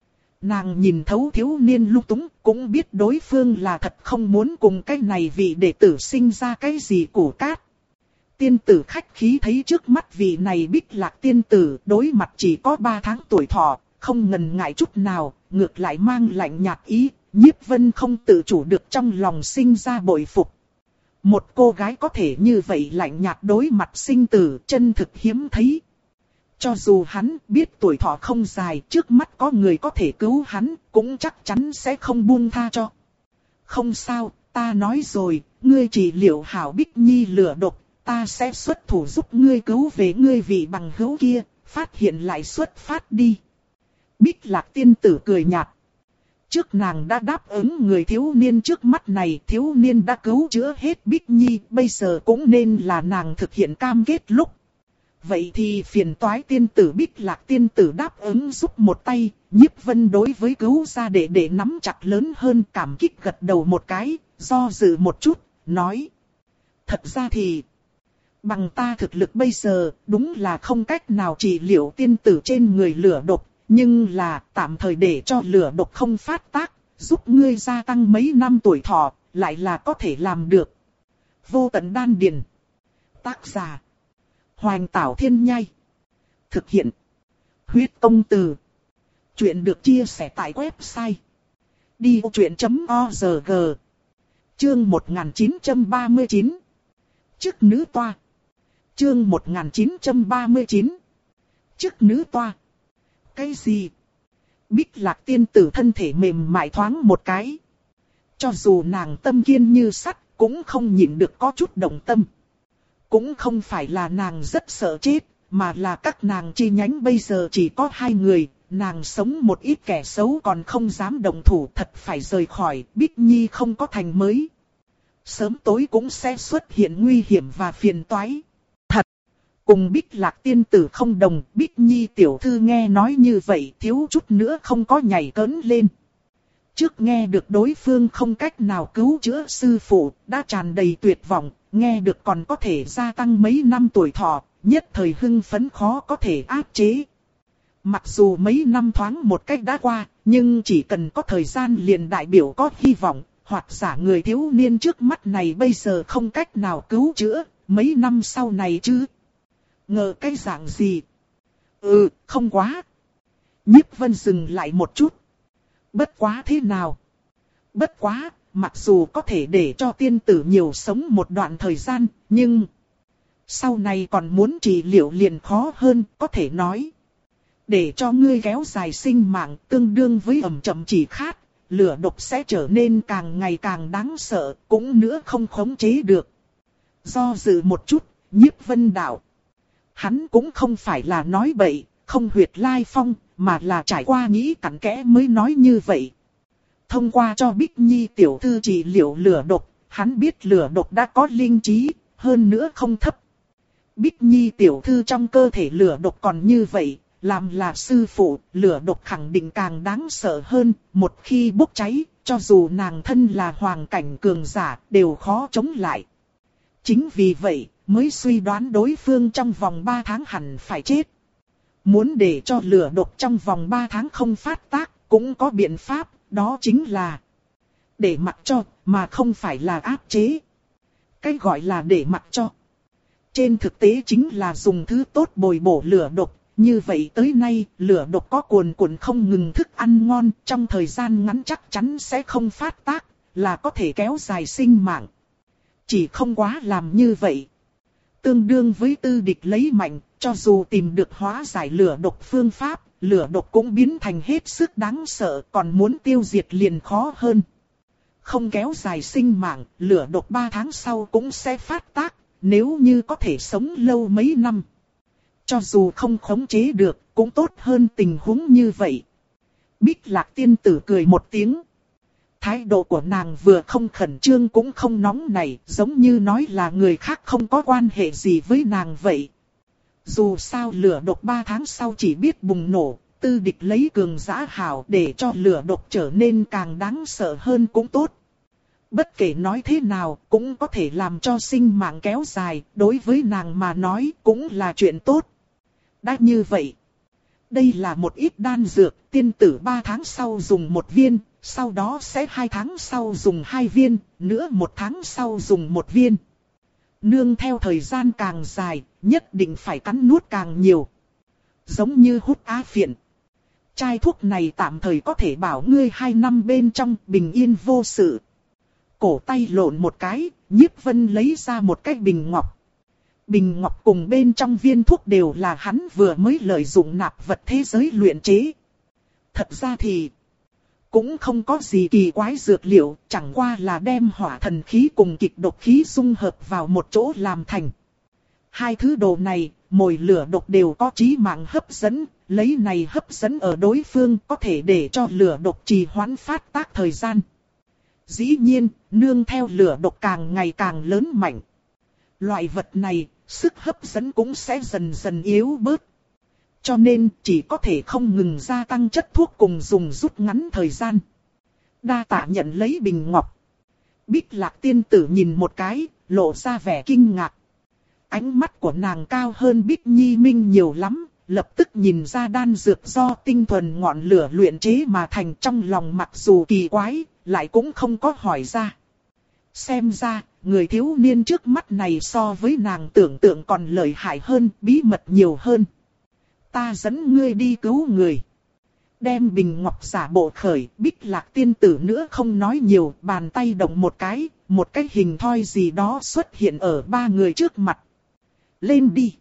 Nàng nhìn thấu thiếu niên lung túng, cũng biết đối phương là thật không muốn cùng cái này vị đệ tử sinh ra cái gì củ cát. Tiên tử khách khí thấy trước mắt vị này Bích Lạc tiên tử, đối mặt chỉ có ba tháng tuổi thọ, không ngần ngại chút nào, ngược lại mang lạnh nhạt ý, Nhiếp Vân không tự chủ được trong lòng sinh ra bội phục. Một cô gái có thể như vậy lạnh nhạt đối mặt sinh tử, chân thực hiếm thấy. Cho dù hắn biết tuổi thọ không dài, trước mắt có người có thể cứu hắn, cũng chắc chắn sẽ không buông tha cho. Không sao, ta nói rồi, ngươi chỉ liệu hảo Bích Nhi lửa độc, ta sẽ xuất thủ giúp ngươi cứu về ngươi vị bằng hữu kia, phát hiện lại xuất phát đi. Bích Lạc tiên tử cười nhạt. Trước nàng đã đáp ứng người thiếu niên trước mắt này, thiếu niên đã cứu chữa hết Bích Nhi, bây giờ cũng nên là nàng thực hiện cam kết lúc. Vậy thì phiền toái tiên tử Bích Lạc tiên tử đáp ứng giúp một tay, Nhiếp Vân đối với cứu gia đệ đệ nắm chặt lớn hơn, cảm kích gật đầu một cái, do dự một chút, nói. Thật ra thì, bằng ta thực lực bây giờ, đúng là không cách nào trị liệu tiên tử trên người lửa độc, nhưng là tạm thời để cho lửa độc không phát tác, giúp ngươi gia tăng mấy năm tuổi thọ, lại là có thể làm được. Vô Tận Đan Điền. Tác giả Hoành Tảo Thiên Nhai. Thực hiện Huyết Công Từ. Chuyện được chia sẻ tại website đi vô chuyện chấm org. Chương một nghìn chín trăm ba mươi chín. Chức nữ toa. Chương một nghìn chín trăm ba mươi chín. Chức nữ toa. Cái gì? Bích Lạc tiên tử thân thể mềm mại thoáng một cái. Cho dù nàng tâm kiên như sắt, cũng không nhịn được có chút động tâm. Cũng không phải là nàng rất sợ chết, mà là các nàng chi nhánh bây giờ chỉ có hai người, nàng sống một ít kẻ xấu còn không dám động thủ, thật phải rời khỏi, Bích Nhi không có thành mới. Sớm tối cũng sẽ xuất hiện nguy hiểm và phiền toái. Thật, cùng Bích Lạc tiên tử không đồng, Bích Nhi tiểu thư nghe nói như vậy thiếu chút nữa không có nhảy cẫng lên. Trước nghe được đối phương không cách nào cứu chữa sư phụ, đã tràn đầy tuyệt vọng, nghe được còn có thể gia tăng mấy năm tuổi thọ, nhất thời hưng phấn khó có thể áp chế. Mặc dù mấy năm thoáng một cách đã qua, nhưng chỉ cần có thời gian liền đại biểu có hy vọng, hoặc giả người thiếu niên trước mắt này bây giờ không cách nào cứu chữa, mấy năm sau này chứ. Ngờ cái dạng gì? Ừ, không quá. Nhiếp Vân dừng lại một chút. Bất quá thế nào? Bất quá, mặc dù có thể để cho tiên tử nhiều sống một đoạn thời gian, nhưng sau này còn muốn trị liệu liền khó hơn, có thể nói. Để cho ngươi kéo dài sinh mạng tương đương với ẩm chậm chỉ khát, lửa độc sẽ trở nên càng ngày càng đáng sợ, cũng nữa không khống chế được. Do dự một chút, Nhiếp Vân đạo. Hắn cũng không phải là nói bậy, không huyệt lai phong, mà là trải qua nghĩ cặn kẽ mới nói như vậy. Thông qua cho Bích Nhi tiểu thư trị liệu lửa độc, hắn biết lửa độc đã có linh trí, hơn nữa không thấp. Bích Nhi tiểu thư trong cơ thể lửa độc còn như vậy, làm là sư phụ, lửa độc khẳng định càng đáng sợ hơn, một khi bốc cháy, cho dù nàng thân là hoàng cảnh cường giả, đều khó chống lại. Chính vì vậy, mới suy đoán đối phương trong vòng ba tháng hẳn phải chết. Muốn để cho lửa độc trong vòng ba tháng không phát tác, cũng có biện pháp, đó chính là để mặc cho, mà không phải là áp chế. Cái gọi là để mặc cho, trên thực tế chính là dùng thứ tốt bồi bổ lửa độc. Như vậy tới nay, lửa độc có cuồn cuộn không ngừng thức ăn ngon, trong thời gian ngắn chắc chắn sẽ không phát tác, là có thể kéo dài sinh mạng. Chỉ không quá làm như vậy. Tương đương với tư địch lấy mạnh, cho dù tìm được hóa giải lửa độc phương pháp, lửa độc cũng biến thành hết sức đáng sợ, còn muốn tiêu diệt liền khó hơn. không kéo dài sinh mạng, lửa độc ba tháng sau cũng sẽ phát tác, nếu như có thể sống lâu mấy năm. Cho dù không khống chế được, cũng tốt hơn tình huống như vậy. Bích Lạc tiên tử cười một tiếng. Thái độ của nàng vừa không khẩn trương cũng không nóng nảy, giống như nói là người khác không có quan hệ gì với nàng vậy. Dù sao lửa độc ba tháng sau chỉ biết bùng nổ, tư địch lấy cường giã hào để cho lửa độc trở nên càng đáng sợ hơn cũng tốt. Bất kể nói thế nào cũng có thể làm cho sinh mạng kéo dài, đối với nàng mà nói cũng là chuyện tốt. Đã như vậy, đây là một ít đan dược, tiên tử ba tháng sau dùng một viên, sau đó sẽ hai tháng sau dùng hai viên, nữa một tháng sau dùng một viên. Nương theo thời gian càng dài, nhất định phải cắn nuốt càng nhiều. Giống như hút á phiện. Chai thuốc này tạm thời có thể bảo ngươi hai năm bên trong bình yên vô sự. Cổ tay lộn một cái, Nhiếp Vân lấy ra một cái bình ngọc. Bình ngọc cùng bên trong viên thuốc đều là hắn vừa mới lợi dụng nạp vật thế giới luyện chế. Thật ra thì cũng không có gì kỳ quái dược liệu, chẳng qua là đem hỏa thần khí cùng kịch độc khí dung hợp vào một chỗ làm thành. Hai thứ đồ này, mồi lửa độc đều có chí mạng hấp dẫn, lấy này hấp dẫn ở đối phương có thể để cho lửa độc trì hoãn phát tác thời gian. Dĩ nhiên, nương theo lửa độc càng ngày càng lớn mạnh. Loại vật này, sức hấp dẫn cũng sẽ dần dần yếu bớt. Cho nên chỉ có thể không ngừng gia tăng chất thuốc cùng dùng rút ngắn thời gian. Đa tạ nhận lấy bình ngọc. Bích Lạc tiên tử nhìn một cái, lộ ra vẻ kinh ngạc. Ánh mắt của nàng cao hơn Bích Nhi Minh nhiều lắm, lập tức nhìn ra đan dược do tinh thuần ngọn lửa luyện chế mà thành, trong lòng mặc dù kỳ quái, lại cũng không có hỏi ra. Xem ra, người thiếu niên trước mắt này so với nàng tưởng tượng còn lợi hại hơn, bí mật nhiều hơn. Ta dẫn ngươi đi cứu người. Đem bình ngọc giả bộ khởi, Bích Lạc tiên tử nữa không nói nhiều, bàn tay động một cái, một cái hình thoi gì đó xuất hiện ở ba người trước mặt. Lên đi.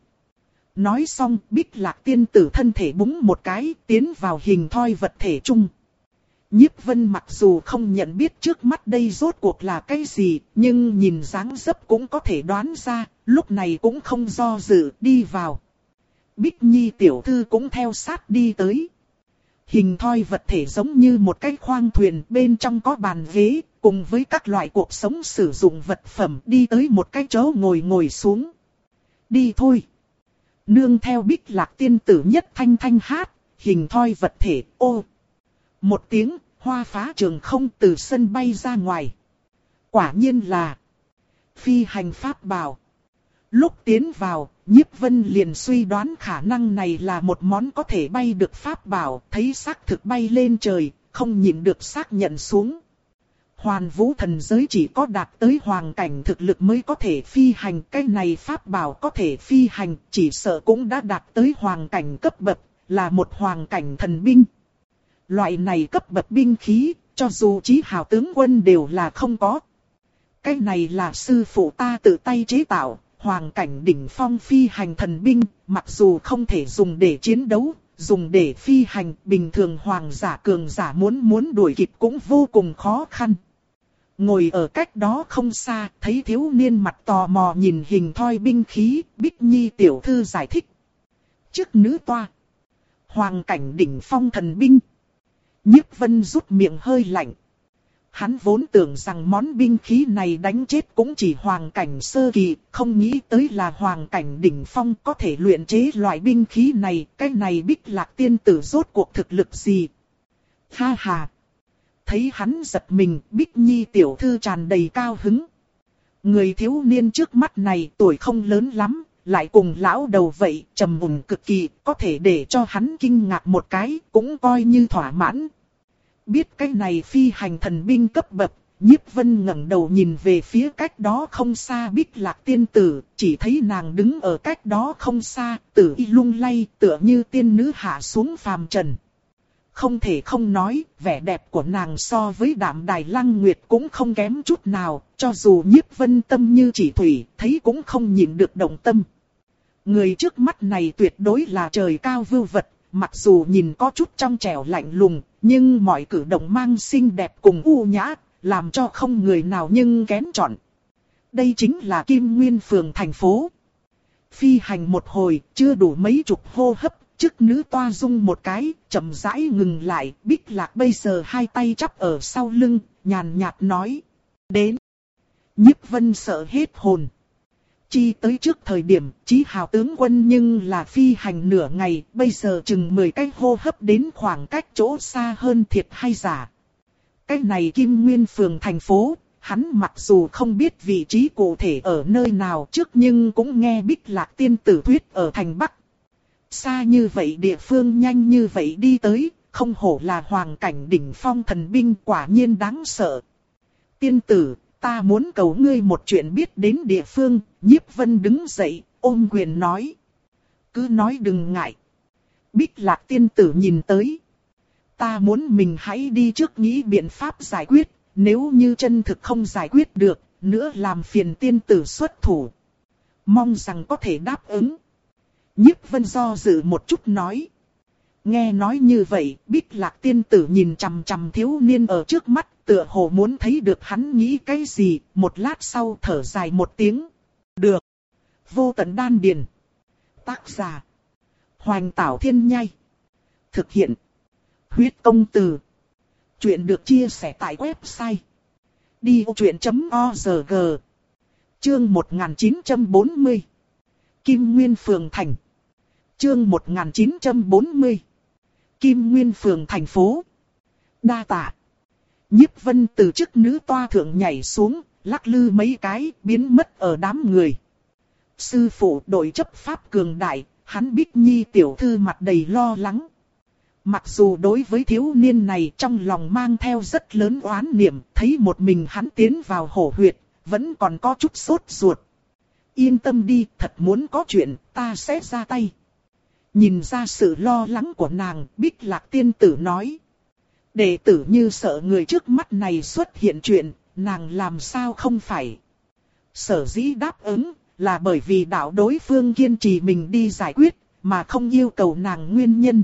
Nói xong, Bích Lạc tiên tử thân thể búng một cái, tiến vào hình thoi vật thể chung. Nhiếp Vân mặc dù không nhận biết trước mắt đây rốt cuộc là cái gì, nhưng nhìn dáng dấp cũng có thể đoán ra, lúc này cũng không do dự, đi vào. Bích Nhi tiểu thư cũng theo sát đi tới. Hình thoi vật thể giống như một cái khoang thuyền, bên trong có bàn ghế, cùng với các loại cuộc sống sử dụng vật phẩm, đi tới một cái chỗ ngồi ngồi xuống. Đi thôi. Nương theo Bích Lạc tiên tử nhất thanh thanh hát, hình thoi vật thể ô. Một tiếng, hoa phá trường không từ sân bay ra ngoài. Quả nhiên là phi hành pháp bảo. Lúc tiến vào, Nhiếp Vân liền suy đoán khả năng này là một món có thể bay được pháp bảo, thấy xác thực bay lên trời, không nhịn được xác nhận xuống. Hoàn vũ thần giới chỉ có đạt tới hoàng cảnh thực lực mới có thể phi hành, cái này pháp bảo có thể phi hành, chỉ sợ cũng đã đạt tới hoàng cảnh cấp bậc, là một hoàng cảnh thần binh. Loại này cấp bậc binh khí, cho dù chí hào tướng quân đều là không có. Cái này là sư phụ ta tự tay chế tạo, hoàng cảnh đỉnh phong phi hành thần binh, mặc dù không thể dùng để chiến đấu, dùng để phi hành, bình thường hoàng giả cường giả muốn muốn đuổi kịp cũng vô cùng khó khăn. Ngồi ở cách đó không xa, thấy thiếu niên mặt tò mò nhìn hình thoi binh khí, Bích Nhi tiểu thư giải thích. Trước nữ toa, hoàng cảnh đỉnh phong thần binh. Nhiếp Vân rút miệng hơi lạnh. Hắn vốn tưởng rằng món binh khí này đánh chết cũng chỉ hoàng cảnh sơ kỳ, không nghĩ tới là hoàng cảnh đỉnh phong có thể luyện chế loại binh khí này, cái này Bích Lạc tiên tử rốt cuộc thực lực gì. Ha ha! Thấy hắn giật mình, Bích Nhi tiểu thư tràn đầy cao hứng. Người thiếu niên trước mắt này tuổi không lớn lắm, lại cùng lão đầu vậy, trầm mùn cực kỳ, có thể để cho hắn kinh ngạc một cái, cũng coi như thỏa mãn. Biết cái này phi hành thần binh cấp bậc, Nhiếp Vân ngẩng đầu nhìn về phía cách đó không xa Bích Lạc tiên tử, chỉ thấy nàng đứng ở cách đó không xa, tử y lung lay, tựa như tiên nữ hạ xuống phàm trần. Không thể không nói, vẻ đẹp của nàng so với Đạm Đài Lăng Nguyệt cũng không kém chút nào, cho dù Nhiếp Vân tâm như chỉ thủy, thấy cũng không nhịn được động tâm. Người trước mắt này tuyệt đối là trời cao vưu vật, mặc dù nhìn có chút trong trẻo lạnh lùng, nhưng mọi cử động mang xinh đẹp cùng u nhã, làm cho không người nào nhưng kén chọn. Đây chính là Kim Nguyên Phường thành phố. Phi hành một hồi, chưa đủ mấy chục hô hấp, chức nữ toa rung một cái, chậm rãi ngừng lại. Bích Lạc bây giờ hai tay chắp ở sau lưng, nhàn nhạt nói. Đến. Nhiếp Vân sợ hết hồn. Chi tới trước thời điểm, Chí Hào tướng quân nhưng là phi hành nửa ngày, bây giờ chừng mười cái hô hấp đến khoảng cách chỗ xa hơn thiệt hay giả. Cái này Kim Nguyên Phường thành phố, hắn mặc dù không biết vị trí cụ thể ở nơi nào trước nhưng cũng nghe Bích Lạc tiên tử thuyết ở thành Bắc. Xa như vậy địa phương nhanh như vậy đi tới, không hổ là hoàng cảnh đỉnh phong thần binh, quả nhiên đáng sợ. Tiên tử, ta muốn cầu ngươi một chuyện biết đến địa phương. Nhiếp Vân đứng dậy, ôm quyền nói. Cứ nói đừng ngại. Bích Lạc tiên tử nhìn tới. Ta muốn mình hãy đi trước nghĩ biện pháp giải quyết, nếu như chân thực không giải quyết được, nữa làm phiền tiên tử xuất thủ. Mong rằng có thể đáp ứng. Nhiếp Vân do dự một chút nói. Nghe nói như vậy, Bích Lạc tiên tử nhìn chằm chằm thiếu niên ở trước mắt, tựa hồ muốn thấy được hắn nghĩ cái gì, một lát sau thở dài một tiếng. Được. Vô tận đan điền. Tác giả. Hoành Tảo Thiên Nhai. Thực hiện. Huyết công từ. Chuyện được chia sẻ tại website. đi ô chuyện chấm org. Chương một nghìn chín trăm bốn mươi. Kim Nguyên Phường Thành. Chương một nghìn chín trăm bốn mươi. Kim Nguyên Phường thành phố. Đa tạ. Nhiếp Vân từ chức nữ toa thượng nhảy xuống, lắc lư mấy cái, biến mất ở đám người. Sư phụ đội chấp pháp cường đại, hắn Bích Nhi tiểu thư mặt đầy lo lắng. Mặc dù đối với thiếu niên này trong lòng mang theo rất lớn oán niệm, thấy một mình hắn tiến vào hổ huyệt, vẫn còn có chút sốt ruột. Yên tâm đi, thật muốn có chuyện, ta sẽ ra tay. Nhìn ra sự lo lắng của nàng, Bích Lạc tiên tử nói. Đệ tử như sợ người trước mắt này xuất hiện chuyện, nàng làm sao không phải. Sở dĩ đáp ứng, là bởi vì đạo đối phương kiên trì mình đi giải quyết, mà không yêu cầu nàng nguyên nhân.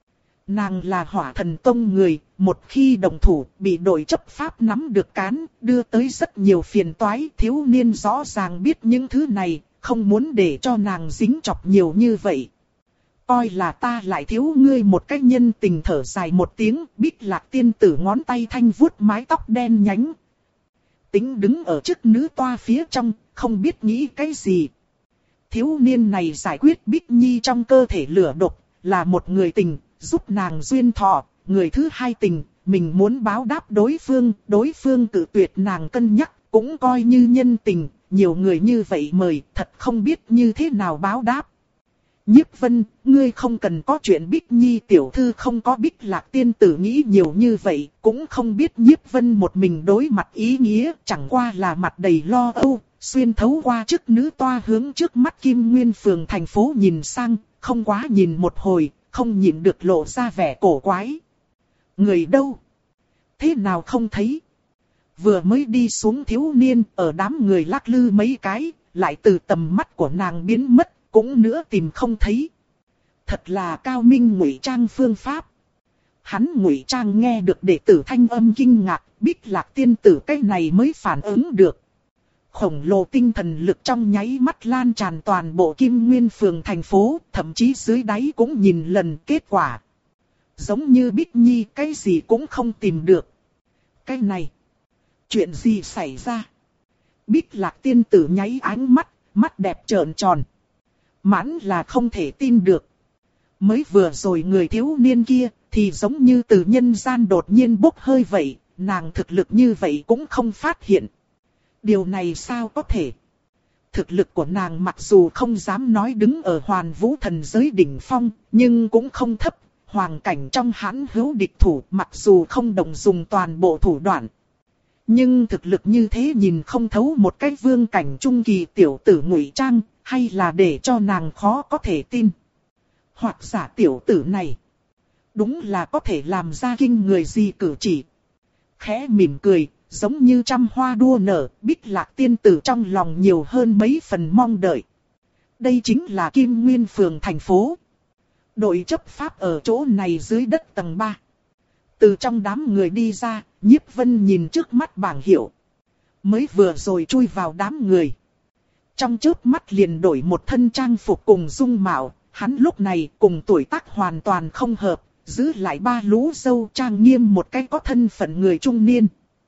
Nàng là Hỏa Thần Tông người, một khi đồng thủ, bị đội chấp pháp nắm được cán, đưa tới rất nhiều phiền toái. Thiếu niên rõ ràng biết những thứ này, không muốn để cho nàng dính chọc nhiều như vậy. Coi là ta lại thiếu ngươi một cách nhân tình, thở dài một tiếng. Bích Lạc tiên tử ngón tay thanh vuốt mái tóc đen nhánh. Tính đứng ở trước nữ toa phía trong, không biết nghĩ cái gì. Thiếu niên này giải quyết Bích Nhi trong cơ thể lửa độc, là một người tình, giúp nàng duyên thọ. Người thứ hai tình, mình muốn báo đáp đối phương, đối phương cự tuyệt nàng cân nhắc, cũng coi như nhân tình. Nhiều người như vậy mời, thật không biết như thế nào báo đáp. Nhiếp Vân, ngươi không cần có chuyện Bích Nhi tiểu thư không có Bích Lạc tiên tử nghĩ nhiều như vậy, cũng không biết Nhiếp Vân một mình đối mặt ý nghĩa, chẳng qua là mặt đầy lo âu, xuyên thấu qua chức nữ toa hướng trước mắt Kim Nguyên Phường thành phố nhìn sang, không quá nhìn một hồi, không nhìn được lộ ra vẻ cổ quái. Người đâu? Thế nào không thấy? Vừa mới đi xuống thiếu niên, ở đám người lắc lư mấy cái, lại từ tầm mắt của nàng biến mất. Cũng nữa tìm không thấy. Thật là cao minh ngụy trang phương pháp. Hắn ngụy trang nghe được đệ tử thanh âm kinh ngạc, Bích Lạc tiên tử cái này mới phản ứng được. Khổng lồ tinh thần lực trong nháy mắt lan tràn toàn bộ Kim Nguyên Phường thành phố, thậm chí dưới đáy cũng nhìn lần kết quả. Giống như Bích Nhi cái gì cũng không tìm được. Cái này, chuyện gì xảy ra? Bích Lạc tiên tử nháy ánh mắt, mắt đẹp trợn tròn. Mãn là không thể tin được. Mới vừa rồi người thiếu niên kia, thì giống như từ nhân gian đột nhiên bốc hơi vậy, nàng thực lực như vậy cũng không phát hiện. Điều này sao có thể? Thực lực của nàng mặc dù không dám nói đứng ở hoàn vũ thần giới đỉnh phong, nhưng cũng không thấp, hoàng cảnh trong hãn hữu địch thủ, mặc dù không đồng dùng toàn bộ thủ đoạn. Nhưng thực lực như thế nhìn không thấu một cái vương cảnh trung kỳ tiểu tử ngụy trang, hay là để cho nàng khó có thể tin. Hoặc giả tiểu tử này, đúng là có thể làm ra kinh người gì cử chỉ. Khẽ mỉm cười, giống như trăm hoa đua nở, Bích Lạc tiên tử trong lòng nhiều hơn mấy phần mong đợi. Đây chính là Kim Nguyên Phường thành phố. Đội chấp pháp ở chỗ này dưới đất tầng ba. Từ trong đám người đi ra, Nhiếp Vân nhìn trước mắt bảng hiệu. Mới vừa rồi chui vào đám người. Trong chớp mắt liền đổi một thân trang phục cùng dung mạo, hắn lúc này cùng tuổi tác hoàn toàn không hợp, giữ lại ba lú râu trang nghiêm một cái có thân phận người trung niên.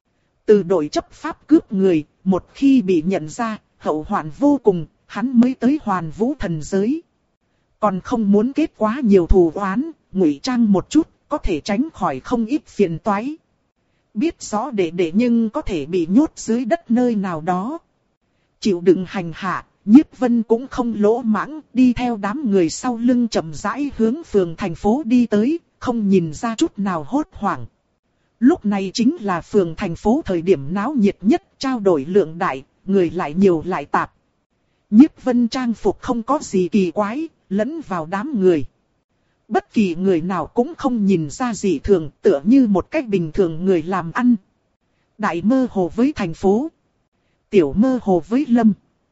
Từ đội chấp pháp cướp người, một khi bị nhận ra, hậu hoạn vô cùng, hắn mới tới Hoàn Vũ thần giới. Còn không muốn kết quá nhiều thù oán, ngụy trang một chút, có thể tránh khỏi không ít phiền toái. Biết rõ đệ đệ nhưng có thể bị nhốt dưới đất nơi nào đó. Chịu đựng hành hạ, Nhiếp Vân cũng không lỗ mãng, đi theo đám người sau lưng chậm rãi hướng phường thành phố đi tới, không nhìn ra chút nào hốt hoảng. Lúc này chính là phường thành phố thời điểm náo nhiệt nhất, trao đổi lượng đại, người lại nhiều lại tạp. Nhiếp Vân trang phục không có gì kỳ quái, lẫn vào đám người. Bất kỳ người nào cũng không nhìn ra gì thường, tựa như một cách bình thường người làm ăn. Đại mơ hồ với thành phố, tiểu mơ hồ với lâm.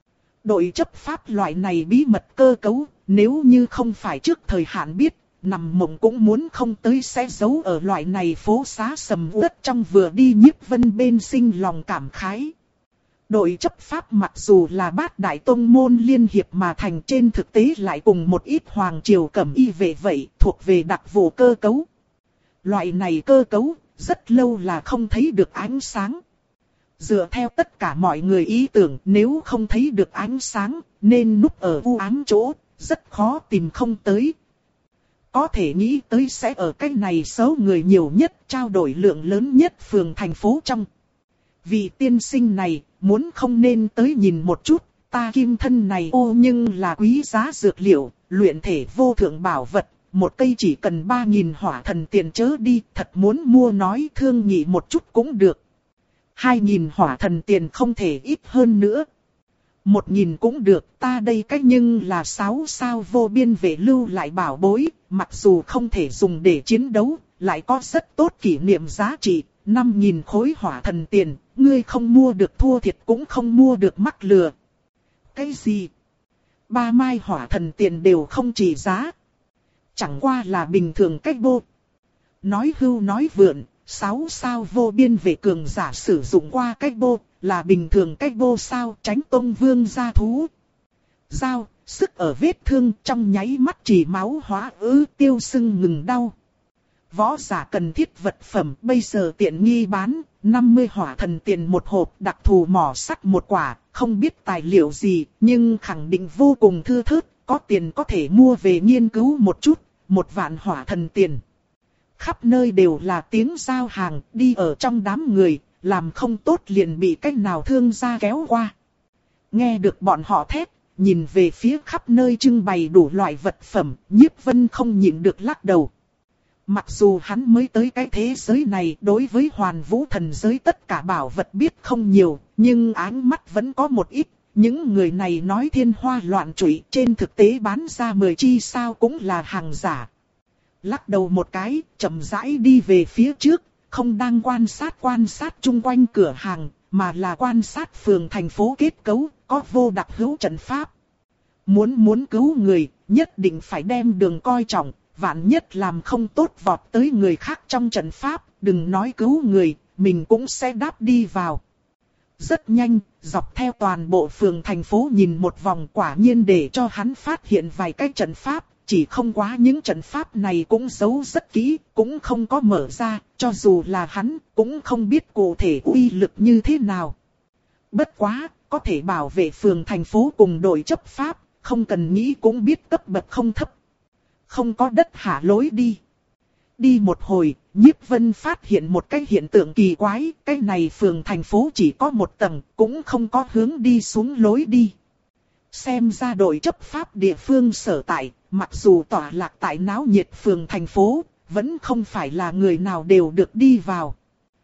Đội chấp pháp loại này bí mật cơ cấu, nếu như không phải trước thời hạn biết, nằm mộng cũng muốn không tới sẽ giấu ở loại này phố xá sầm uất trong. Vừa đi Nhiếp Vân bên sinh lòng cảm khái. Đội chấp pháp mặc dù là bát đại tông môn liên hiệp mà thành, trên thực tế lại cùng một ít hoàng triều cẩm y vệ vậy, thuộc về đặc vụ cơ cấu. Loại này cơ cấu, rất lâu là không thấy được ánh sáng. Dựa theo tất cả mọi người ý tưởng, nếu không thấy được ánh sáng, nên núp ở u ám chỗ, rất khó tìm không tới. Có thể nghĩ tới sẽ ở cái này số người nhiều nhất, trao đổi lượng lớn nhất phường thành phố trong. Vị tiên sinh này, muốn không nên tới nhìn một chút, ta kim thân này ô nhưng là quý giá dược liệu, luyện thể vô thượng bảo vật, một cây chỉ cần ba nghìn hỏa thần tiền chớ đi, thật muốn mua nói thương nghị một chút cũng được. Hai nghìn hỏa thần tiền không thể ít hơn nữa. Một nghìn cũng được, ta đây cách nhưng là sáu sao vô biên vệ lưu lại bảo bối, mặc dù không thể dùng để chiến đấu, lại có rất tốt kỷ niệm giá trị. Năm nghìn khối hỏa thần tiền, ngươi không mua được thua thiệt cũng không mua được mắc lừa. Cái gì? Ba mai hỏa thần tiền đều không trị giá. Chẳng qua là bình thường cách bô. Nói hưu nói vượn, sáu sao vô biên vệ cường giả sử dụng qua cách bô, là bình thường cách bô sao, tránh tông vương gia thú. Dao, sức ở vết thương trong nháy mắt chỉ máu hóa ứ tiêu sưng ngừng đau. Võ giả cần thiết vật phẩm bây giờ tiện nghi bán, năm mươi hỏa thần tiền một hộp, đặc thù mỏ sắt một quả, không biết tài liệu gì, nhưng khẳng định vô cùng thưa thớt, có tiền có thể mua về nghiên cứu một chút, một vạn hỏa thần tiền. Khắp nơi đều là tiếng giao hàng, đi ở trong đám người, làm không tốt liền bị cách nào thương gia kéo qua. Nghe được bọn họ thét, nhìn về phía khắp nơi trưng bày đủ loại vật phẩm, Nhiếp Vân không nhịn được lắc đầu. Mặc dù hắn mới tới cái thế giới này, đối với Hoàn Vũ thần giới tất cả bảo vật biết không nhiều, nhưng áng mắt vẫn có một ít. Những người này nói thiên hoa loạn trụy, trên thực tế bán ra mười chi sao cũng là hàng giả. Lắc đầu một cái, chậm rãi đi về phía trước, không đang quan sát quan sát chung quanh cửa hàng, mà là quan sát phường thành phố kết cấu, có vô đặc hữu trận pháp. Muốn muốn cứu người, nhất định phải đem đường coi trọng. Vạn nhất làm không tốt vọt tới người khác trong trận pháp, đừng nói cứu người, mình cũng sẽ đáp đi vào. Rất nhanh, dọc theo toàn bộ phường thành phố nhìn một vòng, quả nhiên để cho hắn phát hiện vài cái trận pháp, chỉ không quá những trận pháp này cũng giấu rất kỹ, cũng không có mở ra, cho dù là hắn, cũng không biết cụ thể uy lực như thế nào. Bất quá, có thể bảo vệ phường thành phố cùng đội chấp pháp, không cần nghĩ cũng biết cấp bậc không thấp. Không có đất hạ lối đi. Đi một hồi, Nhiếp Vân phát hiện một cái hiện tượng kỳ quái, cái này phường thành phố chỉ có một tầng, cũng không có hướng đi xuống lối đi. Xem ra đội chấp pháp địa phương sở tại, mặc dù tọa lạc tại náo nhiệt phường thành phố, vẫn không phải là người nào đều được đi vào.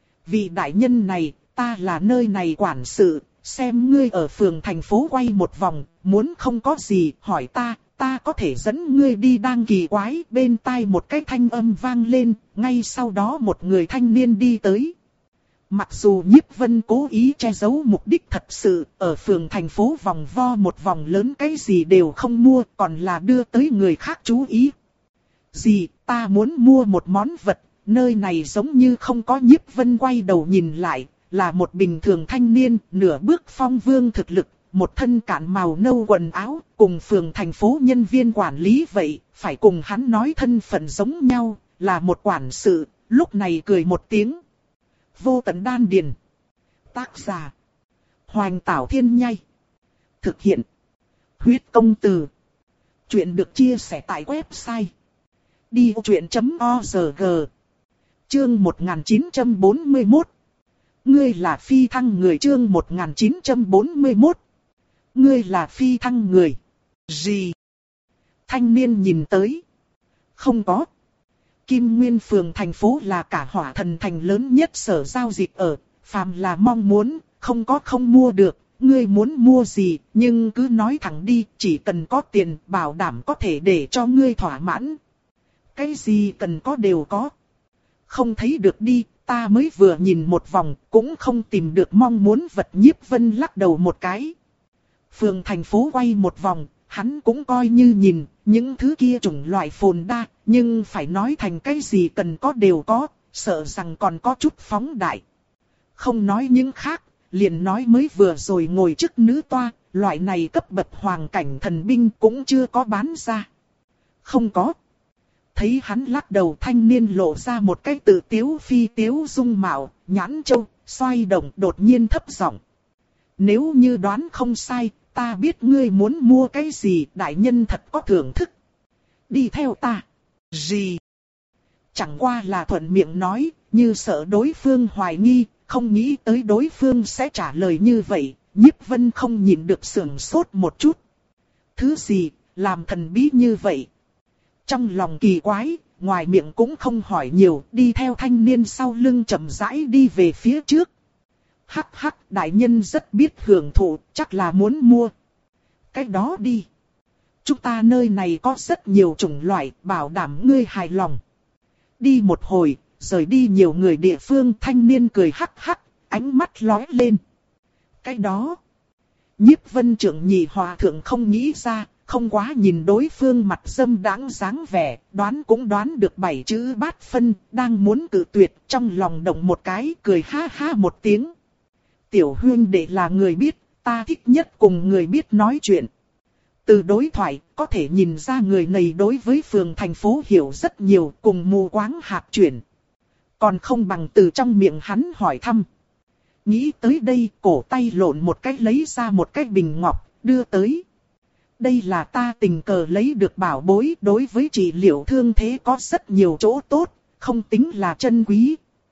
Vị đại nhân này, ta là nơi này quản sự, xem ngươi ở phường thành phố quay một vòng, muốn không có gì, hỏi ta. Ta có thể dẫn ngươi đi. Đang kỳ quái, bên tai một cái thanh âm vang lên, ngay sau đó một người thanh niên đi tới. Mặc dù Nhiếp Vân cố ý che giấu mục đích thật sự, ở phường thành phố vòng vo một vòng lớn cái gì đều không mua, còn là đưa tới người khác chú ý. Gì, ta muốn mua một món vật, nơi này giống như không có Nhiếp Vân. Quay đầu nhìn lại, là một bình thường thanh niên, nửa bước phong vương thực lực, một thân cạn màu nâu quần áo, cùng phường thành phố nhân viên quản lý vậy, phải cùng hắn nói thân phận giống nhau, là một quản sự, lúc này cười một tiếng. Vô tận đan điền. Tác giả: Hoành Tảo Thiên Nhai. Thực hiện: Huyết Công Từ. Chuyện được chia sẻ tại website đi vô chuyện chấm org. Chương một nghìn chín trăm bốn mươi mốt. Ngươi là phi thăng người. Chương một nghìn chín trăm bốn mươi mốt. Ngươi là phi thăng người. Gì? Thanh niên nhìn tới. Không có. Kim Nguyên phường thành phố là cả Hỏa Thần thành lớn nhất sở giao dịch ở. Phàm là mong muốn, không có không mua được. Ngươi muốn mua gì, nhưng cứ nói thẳng đi, chỉ cần có tiền, bảo đảm có thể để cho ngươi thỏa mãn. Cái gì cần có đều có. Không thấy được đi, ta mới vừa nhìn một vòng, cũng không tìm được mong muốn vật. Nhiếp Vân lắc đầu một cái. Phường thành phố quay một vòng, hắn cũng coi như nhìn, những thứ kia chủng loại phồn đa, nhưng phải nói thành cái gì cần có đều có, sợ rằng còn có chút phóng đại. Không nói những khác, liền nói mới vừa rồi ngồi trước nữ toa, loại này cấp bậc hoàng cảnh thần binh cũng chưa có bán ra. Không có. Thấy hắn lắc đầu, thanh niên lộ ra một cái tự tiếu phi tiếu dung mạo, nhãn châu, xoay động đột nhiên thấp giọng. Nếu như đoán không sai, ta biết ngươi muốn mua cái gì, đại nhân thật có thưởng thức. Đi theo ta. Gì? Chẳng qua là thuận miệng nói, như sợ đối phương hoài nghi, không nghĩ tới đối phương sẽ trả lời như vậy. Nhiếp Vân không nhìn được sửng sốt một chút. Thứ gì, làm thần bí như vậy? Trong lòng kỳ quái, ngoài miệng cũng không hỏi nhiều, đi theo thanh niên sau lưng chậm rãi đi về phía trước. Hắc hắc, đại nhân rất biết hưởng thụ, chắc là muốn mua. Cái đó đi. Chúng ta nơi này có rất nhiều chủng loại, bảo đảm ngươi hài lòng. Đi một hồi, rời đi nhiều người địa phương, thanh niên cười hắc hắc, ánh mắt lóe lên. Cái đó. Nhiếp Vân trưởng nhị hòa thượng không nghĩ ra, không quá nhìn đối phương mặt dâm đãng dáng vẻ, đoán cũng đoán được bảy chữ bát phân, đang muốn cự tuyệt, trong lòng động một cái, cười ha ha một tiếng. Tiểu huynh đệ là người biết, ta thích nhất cùng người biết nói chuyện. Từ đối thoại, có thể nhìn ra người này đối với phường thành phố hiểu rất nhiều, cùng mù quáng hạt chuyển. Còn không bằng từ trong miệng hắn hỏi thăm. Nghĩ tới đây, cổ tay lộn một cách lấy ra một cái bình ngọc, đưa tới. Đây là ta tình cờ lấy được bảo bối, đối với trị liệu thương thế có rất nhiều chỗ tốt, không tính là chân quý.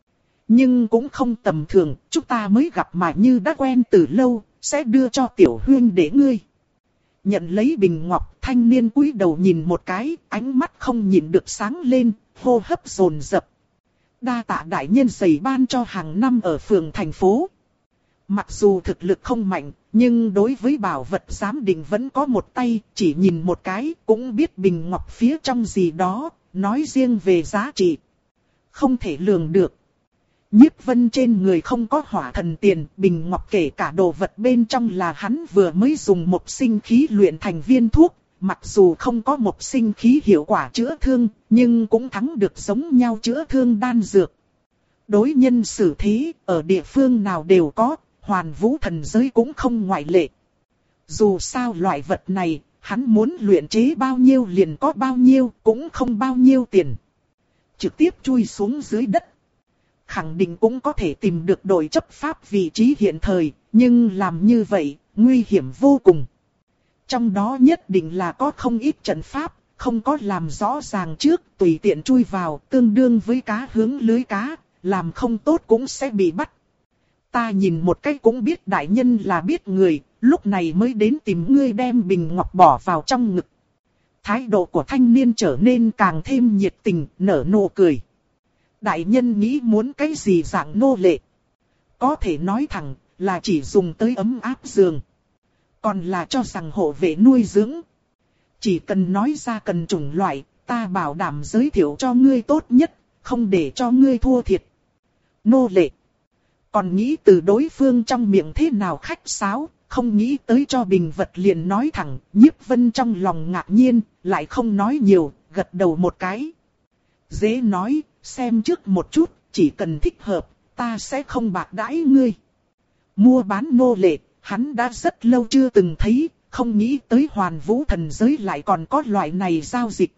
Nhưng cũng không tầm thường, chúng ta mới gặp mà như đã quen từ lâu, sẽ đưa cho tiểu huynh để ngươi. Nhận lấy bình ngọc, thanh niên cúi đầu nhìn một cái, ánh mắt không nhìn được sáng lên, hô hấp dồn dập. Đa tạ đại nhân giày ban cho hàng năm ở phường thành phố. Mặc dù thực lực không mạnh, nhưng đối với bảo vật giám định vẫn có một tay, chỉ nhìn một cái cũng biết bình ngọc phía trong gì đó, nói riêng về giá trị. Không thể lường được. Nhiếp Vân trên người không có hỏa thần tiền, bình ngọc kể cả đồ vật bên trong là hắn vừa mới dùng một sinh khí luyện thành viên thuốc, mặc dù không có một sinh khí hiệu quả chữa thương, nhưng cũng thắng được giống nhau chữa thương đan dược. Đối nhân xử thế, ở địa phương nào đều có, Hoàn Vũ thần giới cũng không ngoại lệ. Dù sao loại vật này, hắn muốn luyện chế bao nhiêu liền có bao nhiêu, cũng không bao nhiêu tiền. Trực tiếp chui xuống dưới đất. Khẳng định cũng có thể tìm được đội chấp pháp vị trí hiện thời, nhưng làm như vậy, nguy hiểm vô cùng. Trong đó nhất định là có không ít trận pháp, không có làm rõ ràng trước, tùy tiện chui vào, tương đương với cá hướng lưới cá, làm không tốt cũng sẽ bị bắt. Ta nhìn một cái cũng biết đại nhân là biết người, lúc này mới đến tìm ngươi đem bình ngọc bỏ vào trong ngực. Thái độ của thanh niên trở nên càng thêm nhiệt tình, nở nụ cười. Đại nhân nghĩ muốn cái gì dạng nô lệ? Có thể nói thẳng là chỉ dùng tới ấm áp giường. Còn là cho rằng hộ vệ nuôi dưỡng. Chỉ cần nói ra cần chủng loại, ta bảo đảm giới thiệu cho ngươi tốt nhất, không để cho ngươi thua thiệt. Nô lệ. Còn nghĩ từ đối phương trong miệng thế nào khách sáo, không nghĩ tới cho bình vật liền nói thẳng. Nhiếp Vân trong lòng ngạc nhiên, lại không nói nhiều, gật đầu một cái. Dễ nói, xem trước một chút, chỉ cần thích hợp, ta sẽ không bạc đãi ngươi. Mua bán nô lệ, hắn đã rất lâu chưa từng thấy, không nghĩ tới Hoàn Vũ thần giới lại còn có loại này giao dịch.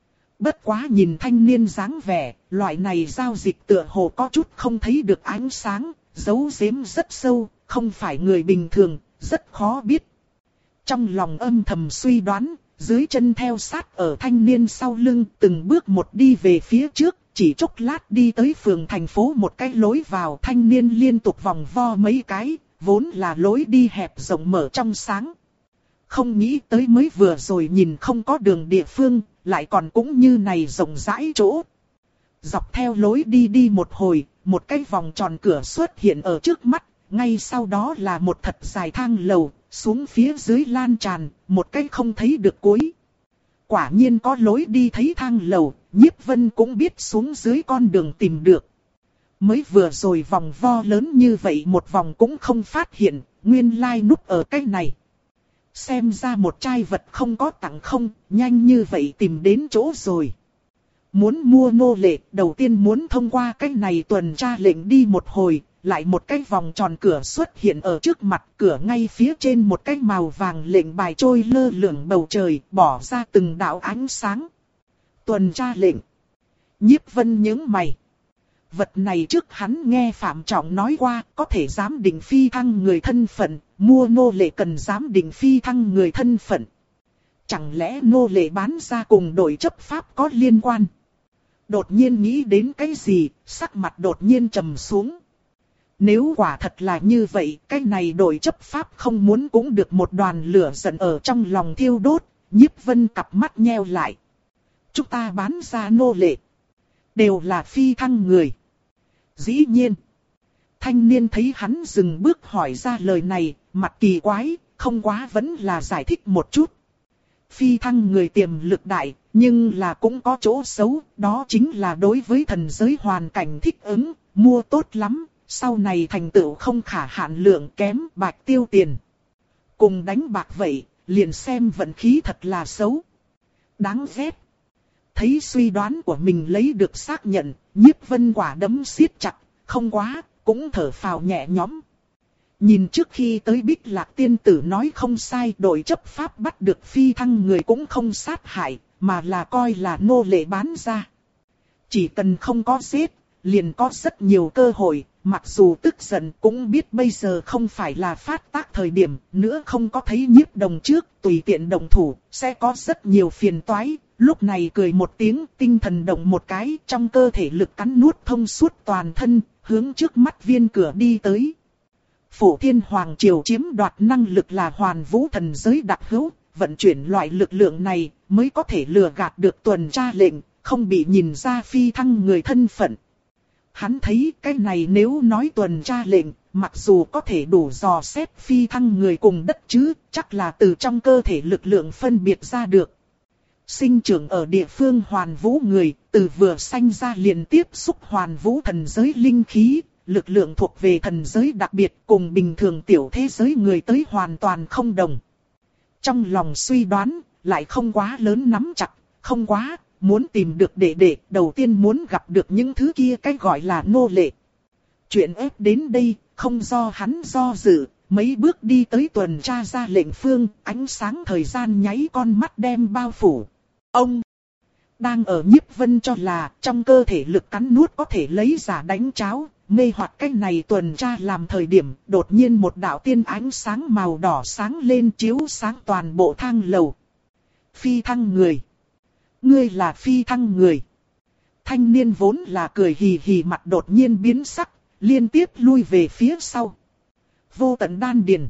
Bất quá nhìn thanh niên dáng vẻ, loại này giao dịch tựa hồ có chút không thấy được ánh sáng, giấu giếm rất sâu, không phải người bình thường, rất khó biết. Trong lòng âm thầm suy đoán, dưới chân theo sát ở thanh niên sau lưng, từng bước một đi về phía trước, chỉ chốc lát đi tới phường thành phố một cái lối vào. Thanh niên liên tục vòng vo mấy cái, vốn là lối đi hẹp rộng mở trong sáng. Không nghĩ tới mới vừa rồi nhìn không có đường địa phương, lại còn cũng như này rộng rãi chỗ. Dọc theo lối đi đi một hồi, một cái vòng tròn cửa xuất hiện ở trước mắt, ngay sau đó là một thật dài thang lầu, xuống phía dưới lan tràn, một cái không thấy được cuối. Quả nhiên có lối đi thấy thang lầu, Nhiếp Vân cũng biết xuống dưới con đường tìm được. Mới vừa rồi vòng vo lớn như vậy một vòng cũng không phát hiện, nguyên lai núp ở cái này. Xem ra một trai vật không có tặng không, nhanh như vậy tìm đến chỗ rồi. Muốn mua nô lệ, đầu tiên muốn thông qua cái này tuần tra lệnh đi một hồi, lại một cái vòng tròn cửa xuất hiện ở trước mặt, cửa ngay phía trên một cái màu vàng lệnh bài trôi lơ lửng bầu trời, bỏ ra từng đạo ánh sáng. Tuần tra lệnh. Nhiếp Vân nhướng mày. Vật này trước hắn nghe Phạm Trọng nói qua, có thể giám định phi thăng người thân phận, mua nô lệ cần giám định phi thăng người thân phận. Chẳng lẽ nô lệ bán ra cùng đội chấp pháp có liên quan? Đột nhiên nghĩ đến cái gì, sắc mặt đột nhiên trầm xuống. Nếu quả thật là như vậy, cái này đội chấp pháp không muốn cũng được một đoàn lửa giận ở trong lòng thiêu đốt. Nhiếp Vân cặp mắt nheo lại. Chúng ta bán ra nô lệ, đều là phi thăng người. Dĩ nhiên. Thanh niên thấy hắn dừng bước hỏi ra lời này, mặt kỳ quái, không quá vẫn là giải thích một chút. Phi thăng người tiềm lực đại, nhưng là cũng có chỗ xấu, đó chính là đối với thần giới hoàn cảnh thích ứng, mua tốt lắm, sau này thành tựu không khả hạn lượng kém bạch tiêu tiền. Cùng đánh bạc vậy, liền xem vận khí thật là xấu. Đáng ghét. Thấy suy đoán của mình lấy được xác nhận, Nhiếp Vân quả đấm siết chặt, không quá, cũng thở phào nhẹ nhõm. Nhìn trước khi tới Bích Lạc tiên tử nói không sai, đội chấp pháp bắt được phi thăng người cũng không sát hại, mà là coi là nô lệ bán ra. Chỉ cần không có giết, liền có rất nhiều cơ hội, mặc dù tức giận cũng biết bây giờ không phải là phát tác thời điểm, nữa không có thấy Nhiếp Đồng trước, tùy tiện động thủ, sẽ có rất nhiều phiền toái. Lúc này cười một tiếng, tinh thần động một cái, trong cơ thể lực cắn nuốt thông suốt toàn thân, hướng trước mắt viên cửa đi tới. Phổ Thiên Hoàng Triều chiếm đoạt năng lực là Hoàn Vũ thần giới đặc hữu, vận chuyển loại lực lượng này mới có thể lừa gạt được tuần tra lệnh, không bị nhìn ra phi thăng người thân phận. Hắn thấy cái này nếu nói tuần tra lệnh, mặc dù có thể đủ dò xét phi thăng người cùng đất chứ, chắc là từ trong cơ thể lực lượng phân biệt ra được. Sinh trưởng ở địa phương Hoàn Vũ người, từ vừa sanh ra liền tiếp xúc Hoàn Vũ thần giới linh khí, lực lượng thuộc về thần giới đặc biệt cùng bình thường tiểu thế giới người tới hoàn toàn không đồng. Trong lòng suy đoán, lại không quá lớn nắm chặt, không quá, muốn tìm được đệ đệ, đầu tiên muốn gặp được những thứ kia cái gọi là nô lệ. Chuyện ép đến đây, không do hắn do dự, mấy bước đi tới tuần tra ra lệnh phương, ánh sáng thời gian nháy con mắt đem bao phủ. Ông đang ở Nhiếp Vân cho là trong cơ thể lực cắn nuốt có thể lấy giả đánh cháo, mê hoặc cái này tuần tra làm thời điểm, đột nhiên một đạo tiên ánh sáng màu đỏ sáng lên chiếu sáng toàn bộ thang lầu. Phi thăng người. Ngươi là phi thăng người. Thanh niên vốn là cười hì hì mặt đột nhiên biến sắc, liên tiếp lui về phía sau. Vô tận đan điền.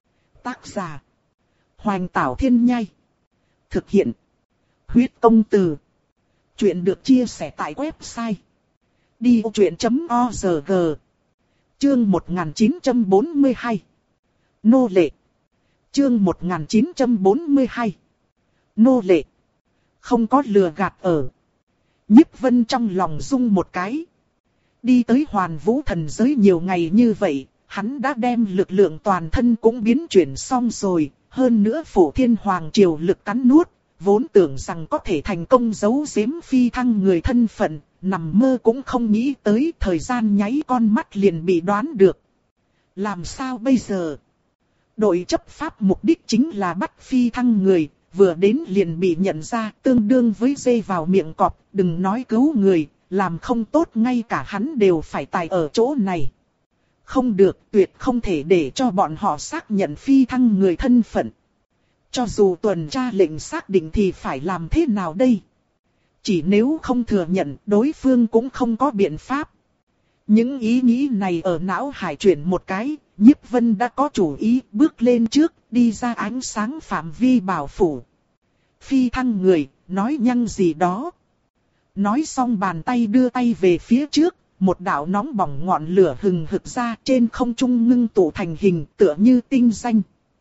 Tác giả. Hoành Tảo Thiên Nhai. Thực hiện. Huyết Công Từ. Chuyện được chia sẻ tại website đi vô chuyện chấm org. Chương một nghìn chín trăm bốn mươi hai. Nô lệ. Chương một nghìn chín trăm bốn mươi hai. Nô lệ. Không có lừa gạt ở. Nhiếp Vân trong lòng rung một cái. Đi tới Hoàn Vũ thần giới nhiều ngày như vậy, hắn đã đem lực lượng toàn thân cũng biến chuyển xong rồi, hơn nữa Phổ Thiên Hoàng Triều lực cắn nuốt, vốn tưởng rằng có thể thành công giấu giếm phi thăng người thân phận, nằm mơ cũng không nghĩ tới thời gian nháy con mắt liền bị đoán được. Làm sao bây giờ? Đội chấp pháp mục đích chính là bắt phi thăng người, vừa đến liền bị nhận ra tương đương với dê vào miệng cọp, đừng nói cứu người, làm không tốt ngay cả hắn đều phải tài ở chỗ này. Không được, tuyệt không thể để cho bọn họ xác nhận phi thăng người thân phận. Cho dù tuần tra lệnh xác định thì phải làm thế nào đây? Chỉ nếu không thừa nhận, đối phương cũng không có biện pháp. Những ý nghĩ này ở não hải chuyển một cái, Nhiếp Vân đã có chủ ý, bước lên trước, đi ra ánh sáng phạm vi bảo phủ. Phi thăng người, nói nhăng gì đó. Nói xong bàn tay đưa tay về phía trước, một đạo nóng bỏng ngọn lửa hừng hực ra trên không trung ngưng tụ thành hình tựa như tinh danh.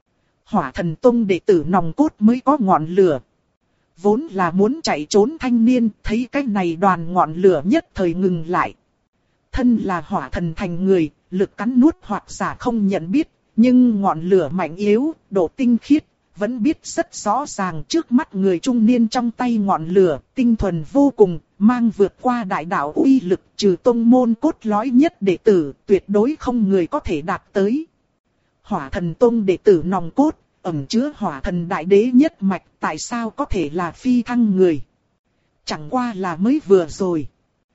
Hỏa Thần Tông đệ tử nòng cốt mới có ngọn lửa. Vốn là muốn chạy trốn thanh niên, thấy cái này đoàn ngọn lửa nhất thời ngừng lại. Thân là hỏa thần thành người, lực cắn nuốt hoặc giả không nhận biết, nhưng ngọn lửa mạnh yếu, độ tinh khiết, vẫn biết rất rõ ràng trước mắt người trung niên trong tay ngọn lửa, tinh thuần vô cùng, mang vượt qua đại đạo uy lực, trừ tông môn cốt lõi nhất đệ tử, tuyệt đối không người có thể đạt tới. Hỏa Thần Tông đệ tử nòng cốt, ẩn chứa hỏa thần đại đế nhất mạch, tại sao có thể là phi thăng người? Chẳng qua là mới vừa rồi.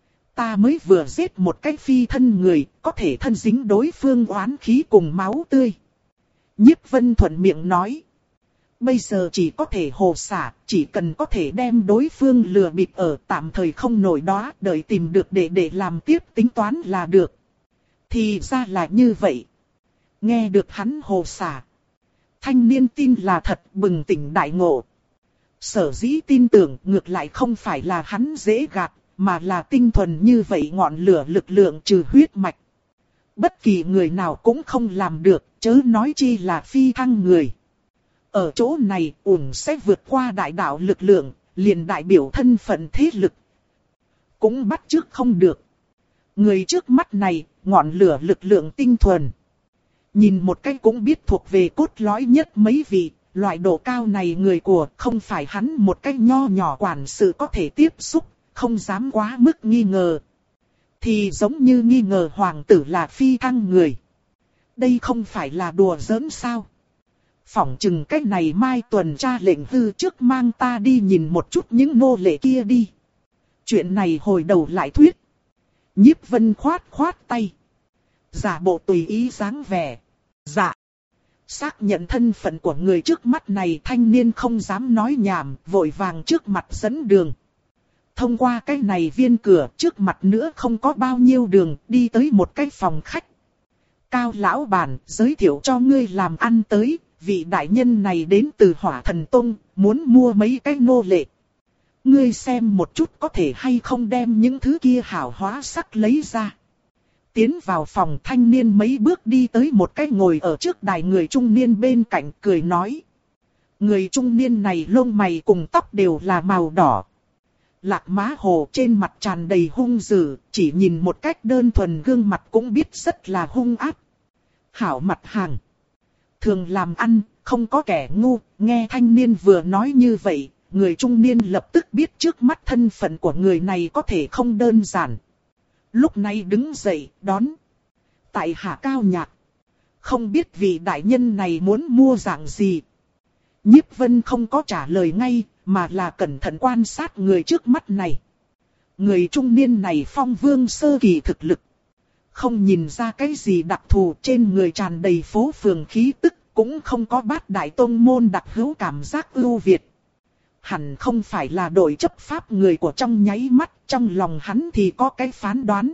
Ta mới vừa giết một cái phi thân người, có thể thân dính đối phương oán khí cùng máu tươi. Nhiếp Vân thuận miệng nói. Bây giờ chỉ có thể hồ xả, chỉ cần có thể đem đối phương lừa bịp ở tạm thời không nổi đó, đợi tìm được để để làm tiếp tính toán là được. Thì ra là như vậy. Nghe được hắn hồ xả. Thanh niên tin là thật, bừng tỉnh đại ngộ. Sở dĩ tin tưởng ngược lại không phải là hắn dễ gạt, mà là tinh thuần như vậy ngọn lửa lực lượng trừ huyết mạch. Bất kỳ người nào cũng không làm được, chớ nói chi là phi thăng người. Ở chỗ này, ủng sẽ vượt qua đại đạo lực lượng, liền đại biểu thân phận thế lực. Cũng bắt chước không được. Người trước mắt này, ngọn lửa lực lượng tinh thuần. Nhìn một cái cũng biết thuộc về cốt lõi nhất mấy vị, loại độ cao này người của không phải hắn một cái nho nhỏ quản sự có thể tiếp xúc, không dám quá mức nghi ngờ. Thì giống như nghi ngờ hoàng tử là phi thăng người. Đây không phải là đùa giỡn sao? Phỏng chừng cách này mai tuần tra lệnh hư trước mang ta đi nhìn một chút những nô lệ kia đi. Chuyện này hồi đầu lại thuyết. Nhiếp Vân khoát khoát tay. Giả bộ tùy ý dáng vẻ. Dạ. Xác nhận thân phận của người trước mắt này, thanh niên không dám nói nhảm, vội vàng trước mặt dẫn đường. Thông qua cái này viên cửa, trước mặt nữa không có bao nhiêu đường, đi tới một cái phòng khách. Cao lão bản, giới thiệu cho ngươi làm ăn tới, vị đại nhân này đến từ Hỏa Thần Tông, muốn mua mấy cái nô lệ. Ngươi xem một chút có thể hay không đem những thứ kia hảo hóa sắc lấy ra. Tiến vào phòng, thanh niên mấy bước đi tới một cái ngồi ở trước đài người trung niên bên cạnh, cười nói. Người trung niên này lông mày cùng tóc đều là màu đỏ. Lạc má hồ trên mặt tràn đầy hung dữ, chỉ nhìn một cách đơn thuần gương mặt cũng biết rất là hung ác. Hảo mặt hàng. Thường làm ăn, không có kẻ ngu, nghe thanh niên vừa nói như vậy, người trung niên lập tức biết trước mắt thân phận của người này có thể không đơn giản. Lúc này đứng dậy, đón. Tại hạ Cao Nhạc. Không biết vị đại nhân này muốn mua dạng gì. Nhiếp Vân không có trả lời ngay, mà là cẩn thận quan sát người trước mắt này. Người trung niên này phong vương sơ kỳ thực lực. Không nhìn ra cái gì đặc thù, trên người tràn đầy phố phường khí tức, cũng không có bát đại tông môn đặc hữu cảm giác ưu việt. Hẳn không phải là đội chấp pháp người của trong nháy mắt, trong lòng hắn thì có cái phán đoán.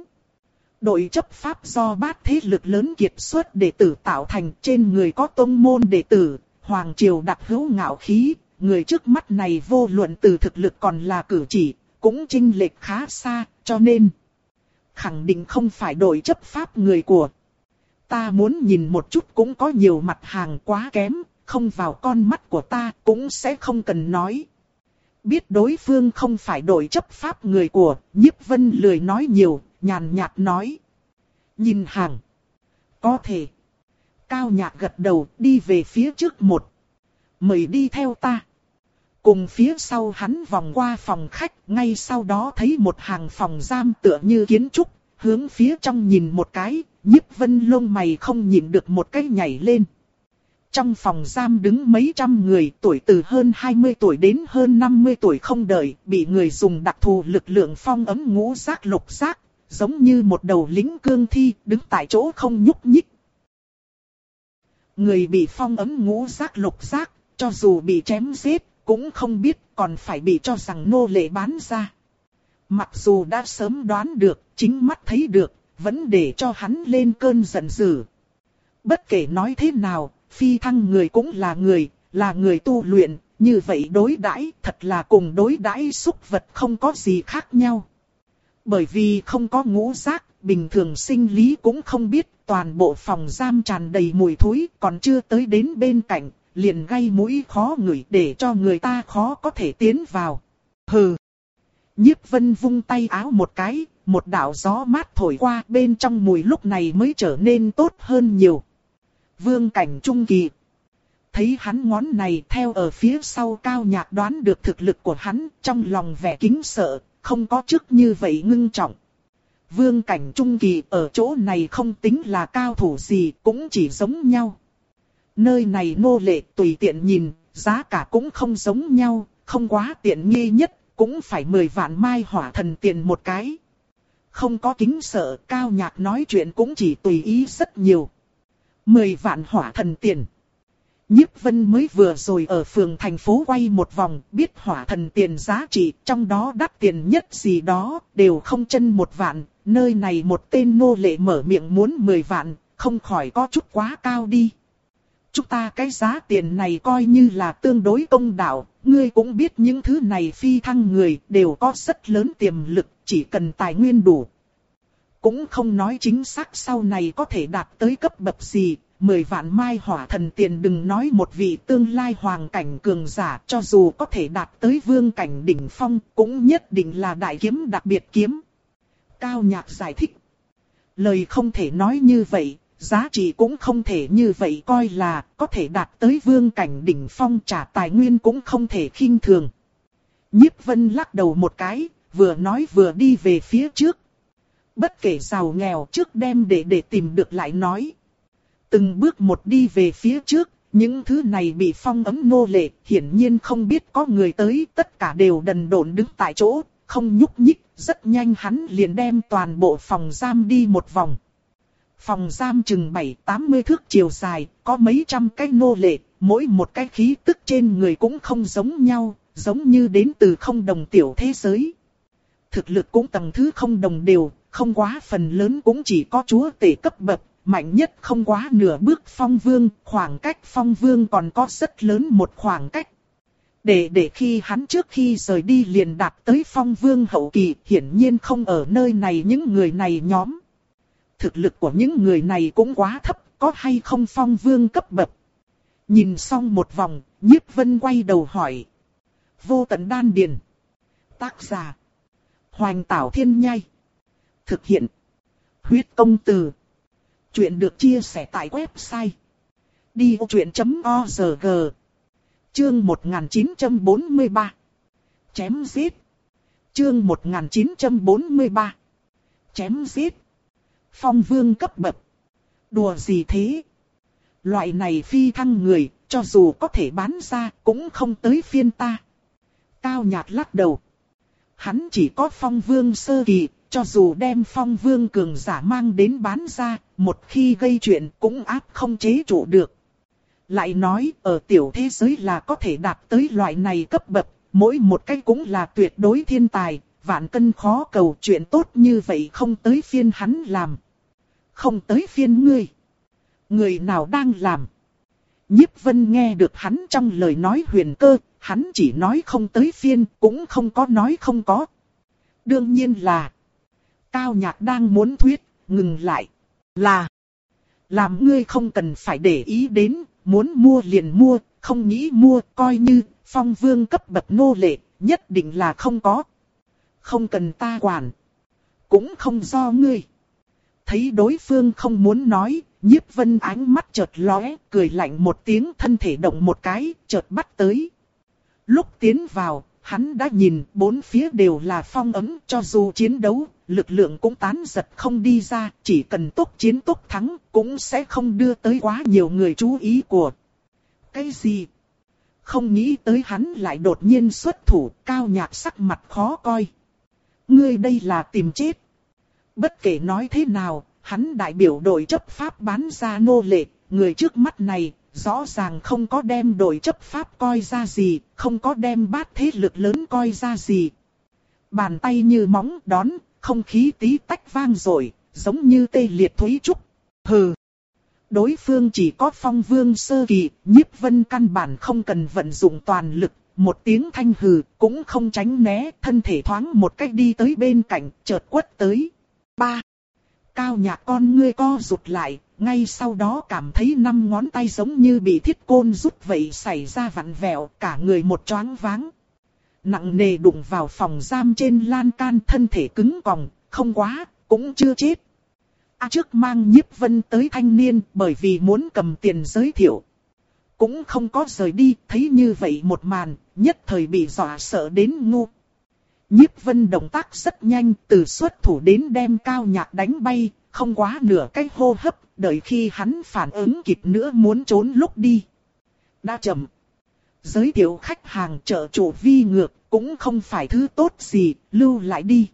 Đội chấp pháp do bát thế lực lớn kiệt xuất đệ tử tạo thành, trên người có tông môn đệ tử, hoàng triều đặc hữu ngạo khí, người trước mắt này vô luận từ thực lực còn là cử chỉ, cũng chênh lệch khá xa, cho nên khẳng định không phải đội chấp pháp người của. Ta muốn nhìn một chút, cũng có nhiều mặt hàng quá kém, không vào con mắt của ta cũng sẽ không cần nói. Biết đối phương không phải đội chấp pháp người của, Nhiếp Vân lười nói nhiều, nhàn nhạt nói. Nhìn hàng. Có thể. Cao Nhạc gật đầu, đi về phía trước một. Mời đi theo ta. Cùng phía sau hắn vòng qua phòng khách, ngay sau đó thấy một hàng phòng giam tựa như kiến trúc, hướng phía trong nhìn một cái, Nhiếp Vân lông mày không nhịn được một cái nhảy lên. Trong phòng giam đứng mấy trăm người, tuổi từ hơn hai mươi tuổi đến hơn năm mươi tuổi không đợi, bị người dùng đặc thù lực lượng phong ấn ngũ giác lục giác, giống như một đầu lính cương thi, đứng tại chỗ không nhúc nhích. Người bị phong ấn ngũ giác lục giác, cho dù bị chém giết, cũng không biết còn phải bị cho rằng nô lệ bán ra. Mặc dù đã sớm đoán được, chính mắt thấy được, vẫn để cho hắn lên cơn giận dữ. Bất kể nói thế nào, phi thăng người cũng là người, là người tu luyện, như vậy đối đãi thật là cùng đối đãi súc vật không có gì khác nhau. Bởi vì không có ngũ giác, bình thường sinh lý cũng không biết, toàn bộ phòng giam tràn đầy mùi thối, còn chưa tới đến bên cạnh, liền gây mũi khó ngửi để cho người ta khó có thể tiến vào. Hừ! Nhiếp Vân vung tay áo một cái, một đạo gió mát thổi qua, bên trong mùi lúc này mới trở nên tốt hơn nhiều. Vương cảnh trung kỳ. Thấy hắn ngón này theo ở phía sau Cao Nhạc đoán được thực lực của hắn, trong lòng vẻ kính sợ, không có trước như vậy ngưng trọng. Vương cảnh trung kỳ ở chỗ này không tính là cao thủ gì, cũng chỉ giống nhau. Nơi này nô lệ tùy tiện nhìn, giá cả cũng không giống nhau, không quá tiện nghi nhất, cũng phải mười vạn mai hỏa thần tiền một cái. Không có kính sợ, Cao Nhạc nói chuyện cũng chỉ tùy ý rất nhiều. Mười vạn hỏa thần tiền. Nhiếp Vân mới vừa rồi ở phường thành phố quay một vòng, biết hỏa thần tiền giá trị, trong đó đắt tiền nhất gì đó, đều không chân một vạn. Nơi này một tên nô lệ mở miệng muốn mười vạn, không khỏi có chút quá cao đi. Chúng ta cái giá tiền này coi như là tương đối công đạo, ngươi cũng biết những thứ này phi thăng người đều có rất lớn tiềm lực, chỉ cần tài nguyên đủ. Cũng không nói chính xác sau này có thể đạt tới cấp bậc gì, mười vạn mai hỏa thần tiền đừng nói một vị tương lai hoàng cảnh cường giả, cho dù có thể đạt tới vương cảnh đỉnh phong, cũng nhất định là đại kiếm đặc biệt kiếm. Cao Nhạc giải thích. Lời không thể nói như vậy, giá trị cũng không thể như vậy coi là có thể đạt tới vương cảnh đỉnh phong trả tài nguyên cũng không thể khinh thường. Nhiếp Vân lắc đầu một cái, vừa nói vừa đi về phía trước. Bất kể giàu nghèo trước đem để để tìm được lại nói. Từng bước một đi về phía trước, những thứ này bị phong ấn nô lệ, hiển nhiên không biết có người tới, tất cả đều đần độn đứng tại chỗ, không nhúc nhích, rất nhanh hắn liền đem toàn bộ phòng giam đi một vòng. Phòng giam chừng bảy tám mươi thước chiều dài, có mấy trăm cái nô lệ, mỗi một cái khí tức trên người cũng không giống nhau, giống như đến từ không đồng tiểu thế giới. Thực lực cũng tầng thứ không đồng đều, không quá phần lớn cũng chỉ có chúa tể cấp bậc, mạnh nhất không quá nửa bước phong vương, khoảng cách phong vương còn có rất lớn một khoảng cách. Để để khi hắn trước khi rời đi liền đạt tới phong vương hậu kỳ, hiển nhiên không ở nơi này những người này nhóm. Thực lực của những người này cũng quá thấp, có hay không phong vương cấp bậc. Nhìn xong một vòng, Nhiếp Vân quay đầu hỏi. Vô tận đan điền. Tác giả. Hoành Tảo Thiên Nhai. Thực hiện. Huyết công từ. Chuyện được chia sẻ tại website. đi ô chuyện chấm org. Chương một nghìn chín trăm bốn mươi ba. Chém giết. Chương một nghìn chín trăm bốn mươi ba. Chém giết. Phong vương cấp bậc. Đùa gì thế? Loại này phi thăng người, cho dù có thể bán ra, cũng không tới phiên ta. Cao Nhạc lắc đầu. Hắn chỉ có phong vương sơ kỳ, cho dù đem phong vương cường giả mang đến bán ra, một khi gây chuyện cũng áp không chế trụ được. Lại nói, ở tiểu thế giới là có thể đạt tới loại này cấp bậc, mỗi một cái cũng là tuyệt đối thiên tài, vạn cân khó cầu, chuyện tốt như vậy không tới phiên hắn làm. Không tới phiên ngươi. Người nào đang làm? Nhiếp Vân nghe được hắn trong lời nói huyền cơ, hắn chỉ nói không tới phiên, cũng không có nói không có. Đương nhiên là. Cao Nhạc đang muốn thuyết, ngừng lại. Là. Làm ngươi không cần phải để ý đến, muốn mua liền mua, không nghĩ mua, coi như, phong vương cấp bậc nô lệ, nhất định là không có. Không cần ta quản. Cũng không do ngươi. Thấy đối phương không muốn nói, Nhiếp Vân ánh mắt chợt lóe, cười lạnh một tiếng, thân thể động một cái, chợt bắt tới. Lúc tiến vào, hắn đã nhìn bốn phía đều là phong ấn, cho dù chiến đấu, lực lượng cũng tán giật không đi ra, chỉ cần tốc chiến tốc thắng, cũng sẽ không đưa tới quá nhiều người chú ý của. Cái gì? Không nghĩ tới hắn lại đột nhiên xuất thủ, Cao Nhạc sắc mặt khó coi. Ngươi đây là tìm chết. Bất kể nói thế nào, hắn đại biểu đội chấp pháp bán ra nô lệ, người trước mắt này, rõ ràng không có đem đội chấp pháp coi ra gì, không có đem bát thế lực lớn coi ra gì. Bàn tay như móng đón, không khí tí tách vang rồi, giống như tê liệt thúy trúc. Hừ. Đối phương chỉ có phong vương sơ kỳ, Nhiếp Vân căn bản không cần vận dụng toàn lực, một tiếng thanh hừ, cũng không tránh né, thân thể thoáng một cách đi tới bên cạnh, chợt quất tới. Ba. Cao Nhạc con ngươi co rụt lại, ngay sau đó cảm thấy năm ngón tay giống như bị thiết côn rút vậy xảy ra vặn vẹo, cả người một choáng váng. Nặng nề đụng vào phòng giam trên lan can, thân thể cứng còng, không quá, cũng chưa chết. À, trước mang Nhiếp Vân tới thanh niên bởi vì muốn cầm tiền giới thiệu. Cũng không có rời đi, thấy như vậy một màn, nhất thời bị dọa sợ đến ngu. Nhiếp Vân động tác rất nhanh, từ xuất thủ đến đem Cao Nhạc đánh bay, không quá nửa cái hô hấp, đợi khi hắn phản ứng kịp nữa muốn trốn lúc đi. Đã chậm. Giới thiệu khách hàng trợ chủ vi ngược, cũng không phải thứ tốt gì, lưu lại đi.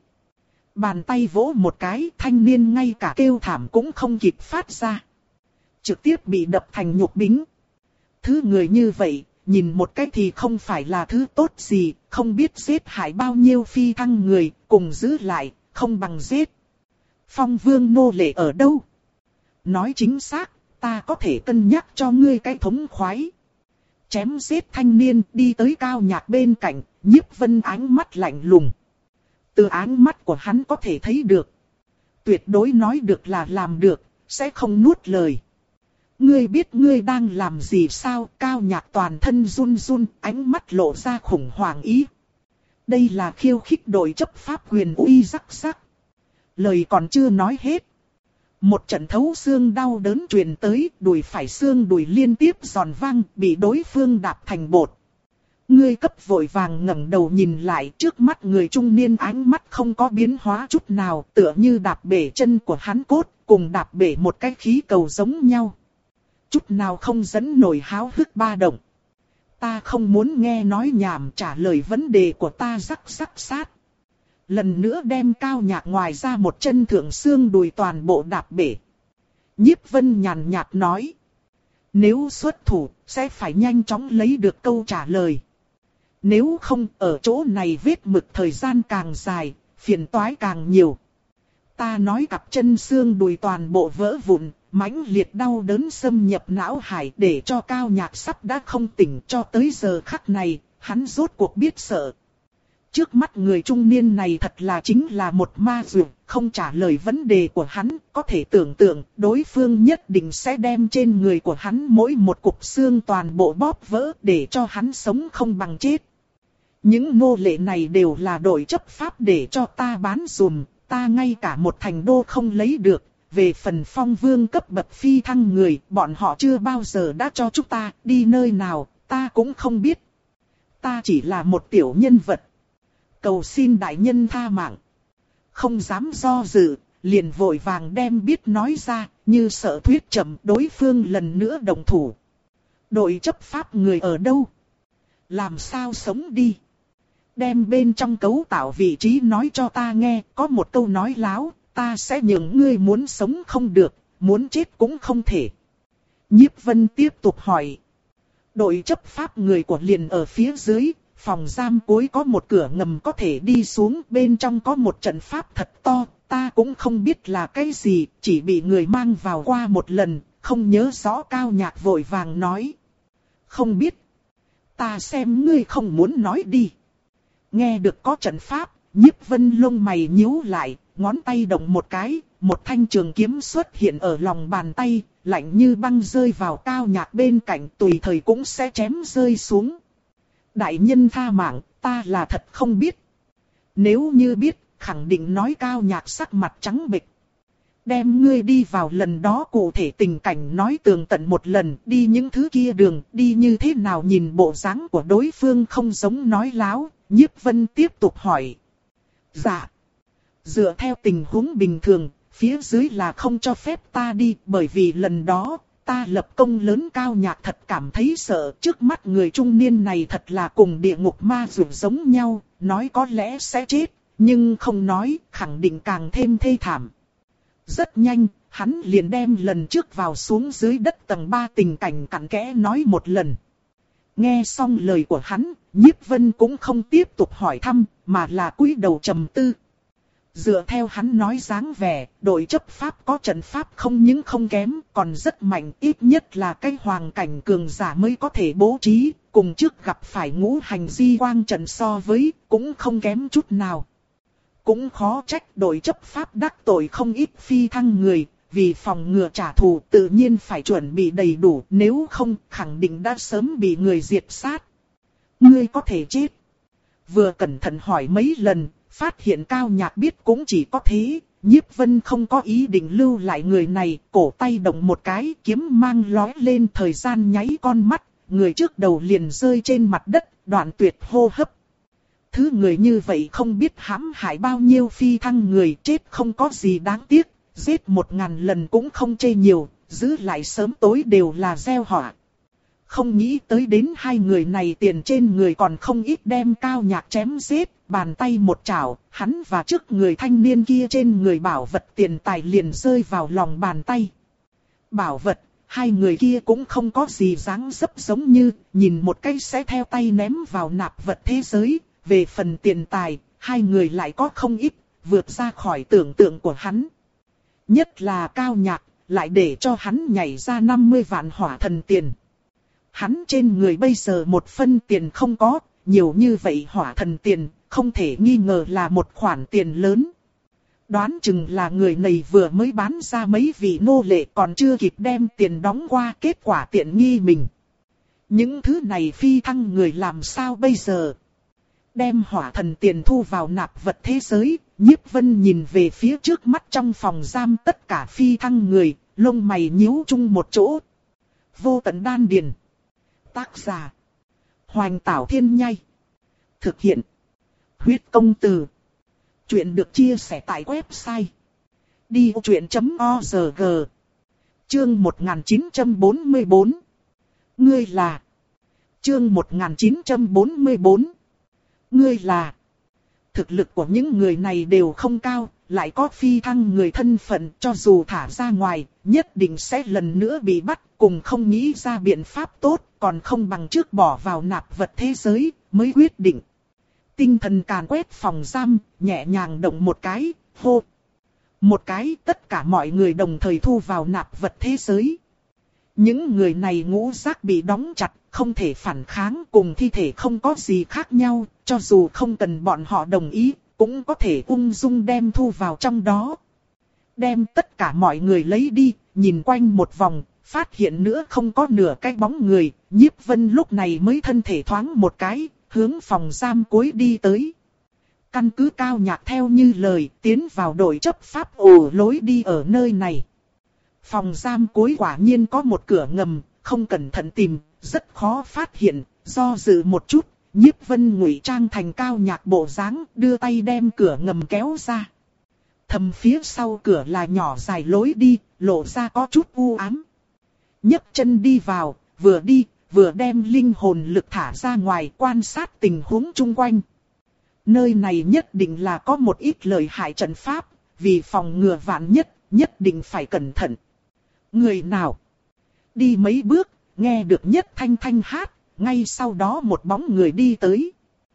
Bàn tay vỗ một cái, thanh niên ngay cả kêu thảm cũng không kịp phát ra. Trực tiếp bị đập thành nhục bính. Thứ người như vậy, nhìn một cái thì không phải là thứ tốt gì, không biết giết hại bao nhiêu phi thăng người, cùng giữ lại, không bằng giết. Phong vương nô lệ ở đâu? Nói chính xác, ta có thể cân nhắc cho ngươi cái thống khoái. Chém giết thanh niên đi tới Cao Nhạc bên cạnh, Nhiếp Vân ánh mắt lạnh lùng. Từ ánh mắt của hắn có thể thấy được. Tuyệt đối nói được là làm được, sẽ không nuốt lời. Ngươi biết ngươi đang làm gì sao? Cao Nhạc toàn thân run run, ánh mắt lộ ra khủng hoảng ý. Đây là khiêu khích đội chấp pháp quyền uy rắc rắc. Lời còn chưa nói hết. Một trận thấu xương đau đớn truyền tới, đùi phải xương đùi liên tiếp giòn vang, bị đối phương đạp thành bột. Ngươi cấp vội vàng ngẩng đầu nhìn lại, trước mắt người trung niên ánh mắt không có biến hóa chút nào, tựa như đạp bể chân của hắn cốt, cùng đạp bể một cái khí cầu giống nhau. Chút nào không dẫn nổi háo hức ba động. Ta không muốn nghe nói nhảm, trả lời vấn đề của ta rắc rắc sát. Lần nữa đem Cao Nhạc ngoài ra một chân thượng xương đùi toàn bộ đạp bể. Nhiếp Vân nhàn nhạt nói. Nếu xuất thủ, sẽ phải nhanh chóng lấy được câu trả lời. Nếu không, ở chỗ này vết mực thời gian càng dài, phiền toái càng nhiều. Ta nói cặp chân xương đùi toàn bộ vỡ vụn, mãnh liệt đau đớn xâm nhập não hải, để cho Cao Nhạc sắp đã không tỉnh. Cho tới giờ khắc này, hắn rốt cuộc biết sợ. Trước mắt người trung niên này thật là chính là một ma dược, không trả lời vấn đề của hắn, có thể tưởng tượng đối phương nhất định sẽ đem trên người của hắn mỗi một cục xương toàn bộ bóp vỡ để cho hắn sống không bằng chết. Những nô lệ này đều là đội chấp pháp để cho ta bán dùm, ta ngay cả một thành đô không lấy được. Về phần phong vương cấp bậc phi thăng người, bọn họ chưa bao giờ đã cho chúng ta đi nơi nào, ta cũng không biết. Ta chỉ là một tiểu nhân vật. Cầu xin đại nhân tha mạng. Không dám do dự, liền vội vàng đem biết nói ra, như sợ thuyết chậm đối phương lần nữa đồng thủ. Đội chấp pháp người ở đâu? Làm sao sống đi? Đem bên trong cấu tạo vị trí nói cho ta nghe, có một câu nói láo, ta sẽ nhường ngươi muốn sống không được, muốn chết cũng không thể. Nhiếp Vân tiếp tục hỏi. Đội chấp pháp người của liền ở phía dưới. Phòng giam cuối có một cửa ngầm có thể đi xuống, bên trong có một trận pháp thật to, ta cũng không biết là cái gì, chỉ bị người mang vào qua một lần, không nhớ rõ. Cao Nhạc vội vàng nói. Không biết. Ta xem ngươi không muốn nói đi. Nghe được có trận pháp, Nhiếp Vân lông mày nhíu lại, ngón tay động một cái, một thanh trường kiếm xuất hiện ở lòng bàn tay, lạnh như băng rơi vào Cao Nhạc bên cạnh, tùy thời cũng sẽ chém rơi xuống. Đại nhân tha mạng, ta là thật không biết. Nếu như biết, khẳng định nói. Cao Nhạc sắc mặt trắng bệch. Đem ngươi đi vào lần đó cụ thể tình cảnh nói tường tận một lần, đi những thứ kia đường, đi như thế nào. Nhìn bộ dáng của đối phương không giống nói láo, Nhiếp Vân tiếp tục hỏi. Dạ. Dựa theo tình huống bình thường, phía dưới là không cho phép ta đi, bởi vì lần đó, ta lập công lớn. Cao Nhạc thật cảm thấy sợ, trước mắt người trung niên này thật là cùng địa ngục ma dụ giống nhau, nói có lẽ sẽ chết, nhưng không nói, khẳng định càng thêm thê thảm. Rất nhanh, hắn liền đem lần trước vào xuống dưới đất tầng ba tình cảnh cặn kẽ nói một lần. Nghe xong lời của hắn, Nhiếp Vân cũng không tiếp tục hỏi thăm, mà là cúi đầu trầm tư. Dựa theo hắn nói dáng vẻ, đội chấp pháp có trận pháp không những không kém, còn rất mạnh, ít nhất là cái hoàng cảnh cường giả mới có thể bố trí, cùng trước gặp phải ngũ hành di quang trận so với, cũng không kém chút nào. Cũng khó trách đội chấp pháp đắc tội không ít phi thăng người, vì phòng ngừa trả thù tự nhiên phải chuẩn bị đầy đủ, nếu không khẳng định đã sớm bị người diệt sát. Ngươi có thể chết. Vừa cẩn thận hỏi mấy lần, phát hiện Cao Nhạc biết cũng chỉ có thế, Nhiếp Vân không có ý định lưu lại người này, cổ tay động một cái, kiếm mang lói lên, thời gian nháy con mắt, người trước đầu liền rơi trên mặt đất, đoạn tuyệt hô hấp. Thứ người như vậy không biết hãm hại bao nhiêu phi thăng người, chết không có gì đáng tiếc, giết một ngàn lần cũng không chê nhiều, giữ lại sớm tối đều là gieo họa. Không nghĩ tới đến hai người này tiền trên người còn không ít, đem Cao Nhạc chém giết, bàn tay một chảo, hắn và trước người thanh niên kia trên người bảo vật tiền tài liền rơi vào lòng bàn tay. Bảo vật, hai người kia cũng không có gì dáng dấp giống như, nhìn một cái sẽ theo tay ném vào nạp vật thế giới, về phần tiền tài, hai người lại có không ít, vượt ra khỏi tưởng tượng của hắn. Nhất là Cao Nhạc, lại để cho hắn nhảy ra năm mươi vạn hỏa thần tiền. Hắn trên người bây giờ một phân tiền không có, nhiều như vậy hỏa thần tiền, không thể nghi ngờ là một khoản tiền lớn. Đoán chừng là người này vừa mới bán ra mấy vị nô lệ còn chưa kịp đem tiền đóng qua, kết quả tiện nghi mình. Những thứ này phi thăng người làm sao bây giờ? Đem hỏa thần tiền thu vào nạp vật thế giới, Nhiếp Vân nhìn về phía trước mắt trong phòng giam tất cả phi thăng người, lông mày nhíu chung một chỗ. Vô tận đan điền. Tác giả: Hoành Tảo Thiên Nhai. Thực hiện: Huyết Công Từ. Chuyện được chia sẻ tại website đi ô chuyện chấm org. Chương một nghìn chín trăm bốn mươi bốn. Ngươi là. Chương một nghìn chín trăm bốn mươi bốn. Ngươi là. Thực lực của những người này đều không cao, lại có phi thăng người thân phận, cho dù thả ra ngoài, nhất định sẽ lần nữa bị bắt, cùng không nghĩ ra biện pháp tốt, còn không bằng trước bỏ vào nạp vật thế giới, mới quyết định. Tinh thần càn quét phòng giam, nhẹ nhàng động một cái, hô. Một cái, tất cả mọi người đồng thời thu vào nạp vật thế giới. Những người này ngũ giác bị đóng chặt, không thể phản kháng, cùng thi thể không có gì khác nhau, cho dù không cần bọn họ đồng ý, cũng có thể ung dung đem thu vào trong đó. Đem tất cả mọi người lấy đi, nhìn quanh một vòng, phát hiện nữa không có nửa cái bóng người, Nhiếp Vân lúc này mới thân thể thoáng một cái, hướng phòng giam cuối đi tới. Căn cứ Cao Nhạc theo như lời, tiến vào đội chấp pháp ổ lối đi ở nơi này. Phòng giam cuối quả nhiên có một cửa ngầm, không cẩn thận tìm, rất khó phát hiện, do dự một chút, Nhiếp Vân ngụy trang thành Cao Nhạc bộ dáng, đưa tay đem cửa ngầm kéo ra. Thầm phía sau cửa là nhỏ dài lối đi, lộ ra có chút u ám. Nhấc chân đi vào, vừa đi, vừa đem linh hồn lực thả ra ngoài quan sát tình huống chung quanh. Nơi này nhất định là có một ít lợi hại trận pháp, vì phòng ngừa vạn nhất, nhất định phải cẩn thận. Người nào? Đi mấy bước, nghe được Nhất Thanh Thanh hát, ngay sau đó một bóng người đi tới.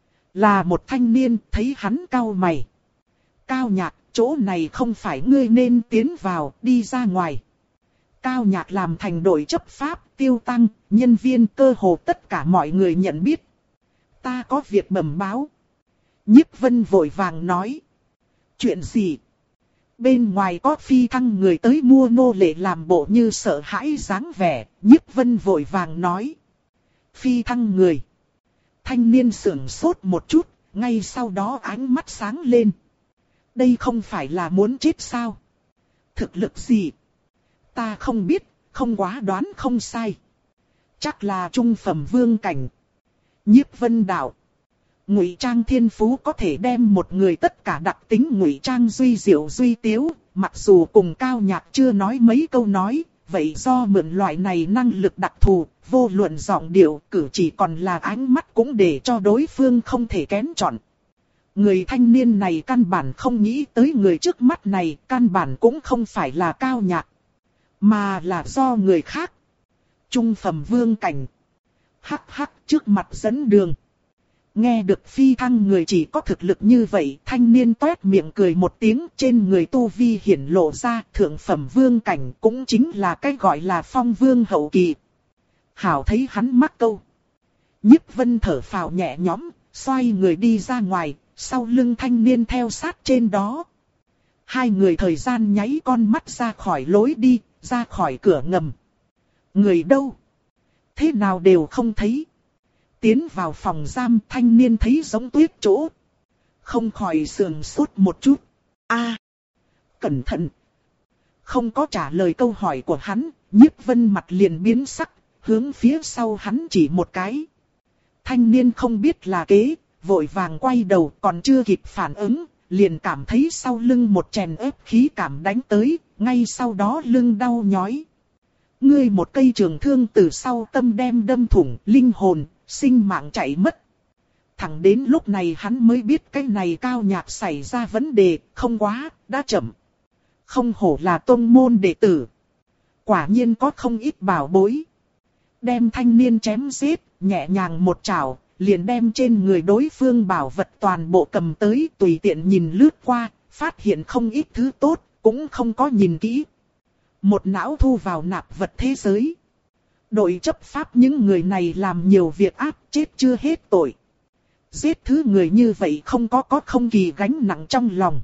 Là một thanh niên, thấy hắn cau mày. Cao Nhạc, chỗ này không phải ngươi nên tiến vào, đi ra ngoài. Cao Nhạc làm thành đội chấp pháp, Tiêu Tăng, nhân viên cơ hồ tất cả mọi người nhận biết. Ta có việc bẩm báo. Nhiếp Vân vội vàng nói. Chuyện gì? Bên ngoài có phi thăng người tới mua nô lệ làm bộ như sợ hãi dáng vẻ, Nhiếp Vân vội vàng nói. Phi thăng người. Thanh niên sững sốt một chút, ngay sau đó ánh mắt sáng lên. Đây không phải là muốn chết sao? Thực lực gì? Ta không biết, không quá đoán không sai. Chắc là trung phẩm vương cảnh. Nhiếp Vân đạo. Ngụy trang thiên phú có thể đem một người tất cả đặc tính ngụy trang duy diệu duy tiếu, mặc dù cùng Cao Nhạc chưa nói mấy câu nói, vậy do mượn loại này năng lực đặc thù, vô luận giọng điệu, cử chỉ còn là ánh mắt cũng để cho đối phương không thể kén chọn. Người thanh niên này căn bản không nghĩ tới người trước mắt này, căn bản cũng không phải là Cao Nhạc, mà là do người khác. Trung phẩm vương cảnh. Hắc hắc, trước mặt dẫn đường. Nghe được phi thăng người chỉ có thực lực như vậy, thanh niên toét miệng cười một tiếng, trên người tu vi hiển lộ ra thượng phẩm vương cảnh, cũng chính là cái gọi là phong vương hậu kỳ. Hảo thấy hắn mắc câu. Nhiếp Vân thở phào nhẹ nhõm, xoay người đi ra ngoài, sau lưng thanh niên theo sát trên đó. Hai người thời gian nháy con mắt ra khỏi lối đi, ra khỏi cửa ngầm. Người đâu? Thế nào đều không thấy. Tiến vào phòng giam, thanh niên thấy giống tuyết chỗ. Không khỏi sườn sốt một chút. A, cẩn thận. Không có trả lời câu hỏi của hắn, Nhiếp Vân mặt liền biến sắc, hướng phía sau hắn chỉ một cái. Thanh niên không biết là kế, vội vàng quay đầu, còn chưa kịp phản ứng, liền cảm thấy sau lưng một chèn ép khí cảm đánh tới, ngay sau đó lưng đau nhói. Ngươi một cây trường thương từ sau tâm đem đâm thủng linh hồn, sinh mạng chạy mất. Thẳng đến lúc này hắn mới biết cái này Cao Nhạc xảy ra vấn đề, không quá, đã chậm. Không hổ là tông môn đệ tử. Quả nhiên có không ít bảo bối. Đem thanh niên chém giết, nhẹ nhàng một chảo, liền đem trên người đối phương bảo vật toàn bộ cầm tới, tùy tiện nhìn lướt qua, phát hiện không ít thứ tốt, cũng không có nhìn kỹ. Một não thu vào nạp vật thế giới. Đội chấp pháp những người này làm nhiều việc ác, chết chưa hết tội. Giết thứ người như vậy không có có không kỳ gánh nặng trong lòng.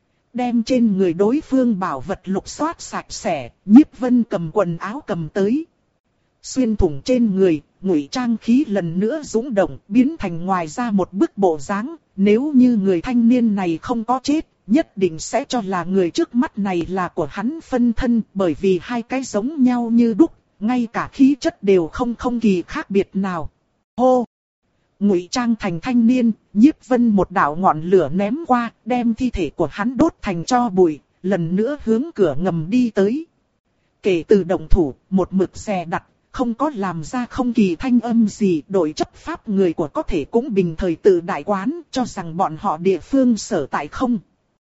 Đem trên người đối phương bảo vật lục soát sạch sẽ, Nhiếp Vân cầm quần áo cầm tới. Xuyên thủng trên người, ngụy trang khí lần nữa dũng động, biến thành ngoài ra một bức bộ dáng. Nếu như người thanh niên này không có chết, nhất định sẽ cho là người trước mắt này là của hắn phân thân, bởi vì hai cái giống nhau như đúc, ngay cả khí chất đều không không kỳ khác biệt nào. Hô! Ngụy trang thành thanh niên, Nhiếp Vân một đạo ngọn lửa ném qua, đem thi thể của hắn đốt thành tro bụi, lần nữa hướng cửa ngầm đi tới. Kể từ động thủ, một mực xè đặt, không có làm ra không kỳ thanh âm gì, đội chấp pháp người của có thể cũng bình thời tự đại quán, cho rằng bọn họ địa phương sở tại không.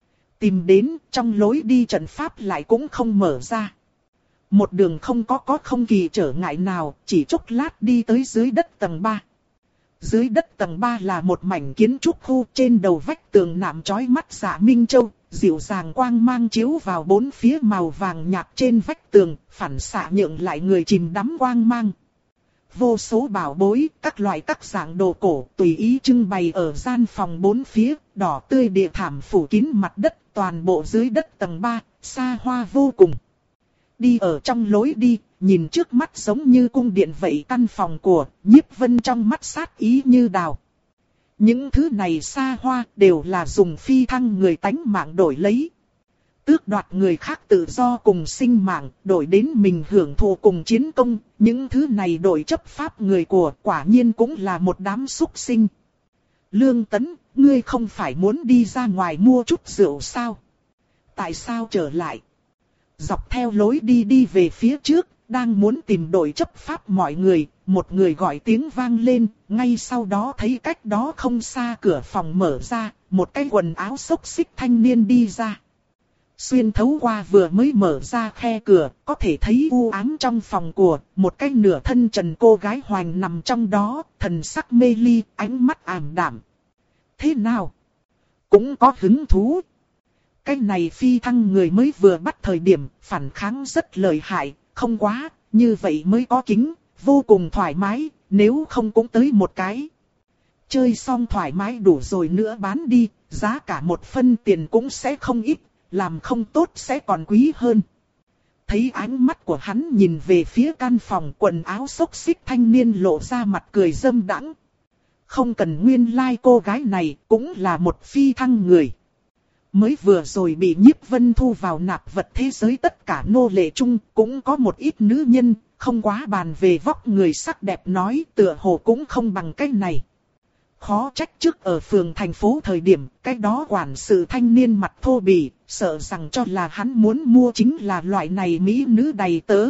Tìm đến, trong lối đi trận pháp lại cũng không mở ra. Một đường không có có không kỳ trở ngại nào, chỉ chốc lát đi tới dưới đất tầng ba. Dưới đất tầng ba là một mảnh kiến trúc khu, trên đầu vách tường nạm chói mắt dạ minh châu, dịu dàng quang mang chiếu vào bốn phía màu vàng nhạt trên vách tường, phản xạ nhượng lại người chìm đắm quang mang. Vô số bảo bối, các loại các dạng đồ cổ tùy ý trưng bày ở gian phòng bốn phía, đỏ tươi địa thảm phủ kín mặt đất, toàn bộ dưới đất tầng ba, xa hoa vô cùng. Đi ở trong lối đi, nhìn trước mắt giống như cung điện vậy căn phòng của Nhiếp Vân, trong mắt sát ý như đào. Những thứ này xa hoa đều là dùng phi thăng người tánh mạng đổi lấy. Tước đoạt người khác tự do cùng sinh mạng, đổi đến mình hưởng thụ cùng chiến công. Những thứ này đổi chấp pháp người của quả nhiên cũng là một đám súc sinh. Lương Tấn, ngươi không phải muốn đi ra ngoài mua chút rượu sao? Tại sao trở lại? Dọc theo lối đi đi về phía trước, đang muốn tìm đội chấp pháp mọi người, một người gọi tiếng vang lên, ngay sau đó thấy cách đó không xa cửa phòng mở ra, một cái quần áo xốc xích thanh niên đi ra. Xuyên thấu qua vừa mới mở ra khe cửa, có thể thấy u ám trong phòng của một cái nửa thân trần cô gái hoành nằm trong đó, thần sắc mê ly, ánh mắt ảm đạm. Thế nào? Cũng có hứng thú. Cái này phi thăng người mới vừa bắt thời điểm, phản kháng rất lợi hại, không quá, như vậy mới có kính, vô cùng thoải mái, nếu không cũng tới một cái. Chơi xong thoải mái đủ rồi nữa bán đi, giá cả một phân tiền cũng sẽ không ít, làm không tốt sẽ còn quý hơn. Thấy ánh mắt của hắn nhìn về phía căn phòng, quần áo xốc xích thanh niên lộ ra mặt cười dâm đãng. Không cần nguyên lai like cô gái này cũng là một phi thăng người. Mới vừa rồi bị Nhiếp Vân thu vào nạp vật thế giới tất cả nô lệ chung, cũng có một ít nữ nhân, không quá bàn về vóc người sắc đẹp nói tựa hồ cũng không bằng cái này. Khó trách trước ở phường thành phố thời điểm, cái đó quản sự thanh niên mặt thô bỉ, sợ rằng cho là hắn muốn mua chính là loại này mỹ nữ đầy tớ.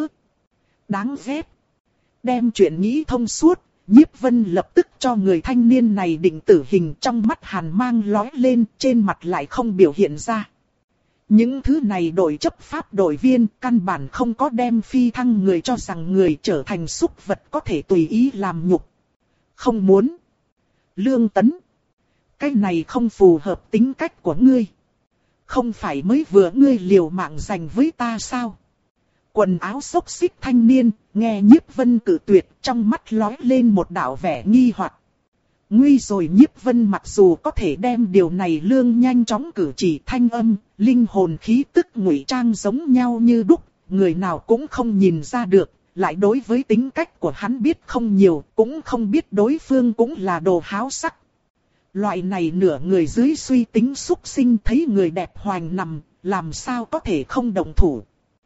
Đáng ghét. Đem chuyện nghĩ thông suốt, Nhiếp Vân lập tức cho người thanh niên này định tử hình, trong mắt hàn mang lóe lên, trên mặt lại không biểu hiện ra. Những thứ này đội chấp pháp đội viên căn bản không có đem phi thăng người cho rằng người trở thành súc vật có thể tùy ý làm nhục. Không muốn. Lương Tấn. Cái này không phù hợp tính cách của ngươi. Không phải mới vừa ngươi liều mạng giành với ta sao? Quần áo xốc xích thanh niên, nghe Nhiếp Vân cự tuyệt, trong mắt lóe lên một đạo vẻ nghi hoặc. Nguy rồi, Nhiếp Vân mặc dù có thể đem điều này lương nhanh chóng cử chỉ thanh âm, linh hồn khí tức ngụy trang giống nhau như đúc, người nào cũng không nhìn ra được, lại đối với tính cách của hắn biết không nhiều, cũng không biết đối phương cũng là đồ háo sắc. Loại này nửa người dưới suy tính xúc sinh thấy người đẹp hoành nằm, làm sao có thể không động thủ.